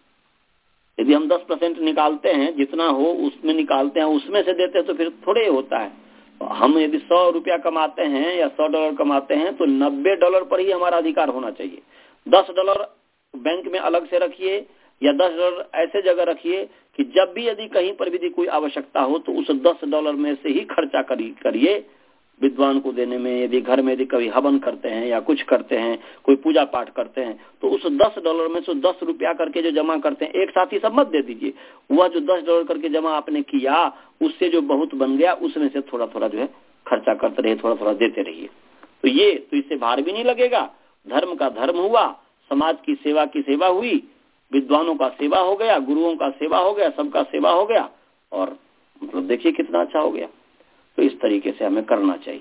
यदि हम दस परसेंट निकालते हैं, जितना हो उसमें निकालते हैं, उसमें से देते हैं, तो फिर थोड़े होता है। हम यदि सौ रुपया कमाते हैं या सौ डॉलर कमाते हैं, तो नब्बे डॉलर पर ही हमारा अधिकार होना चाहिए। दस डॉलर बैंक में अलग से रखिए, या दस डॉलर ऐसे जगह रखिए कि जब भी यदि कहीं पर भी कोई आवश्यकता हो तो उस दस डॉलर में से ही खर्चा करिए विद्वान को देने में। यदि घर में यदि कभी हवन करते हैं या कुछ करते हैं, कोई पूजा पाठ करते हैं, तो उस दस डॉलर में से दस रुपया करके जो जमा करते हैं, एक साथ ही सब मत दे दीजिए। वह जो दस डॉलर करके जमा आपने किया, उससे जो बहुत बन गया, उसमें से थोड़ा थोड़ा जो है खर्चा करते रहिए, थोड़ा थोड़ा देते रहिए। तो ये तो इससे भार भी नहीं लगेगा, धर्म का धर्म हुआ, समाज की सेवा की सेवा हुई, विद्वानों का सेवा हो गया, गुरुओं का सेवा हो गया, सबका सेवा हो गया, और मतलब देखिए कितना अच्छा हो गया। तो इस तरीके से हमें करना चाहिए।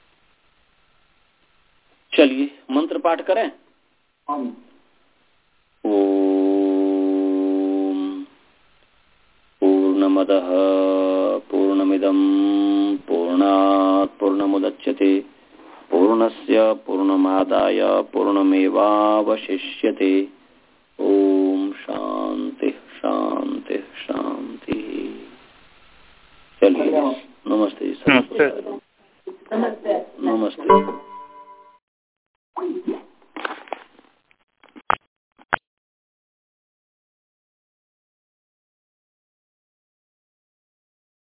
चलिए मंत्र पाठ करें। ओम पूर्णमदः पूर्णमिदं पूर्णात् पूर्णमुदच्यते पूर्णस्य पूर्णमादाय पूर्णमेवावशिष्यते। ओम शांति शांति शांति। चलिए नमस्ते। नमस्ते। नमस्ते। नमस्ते।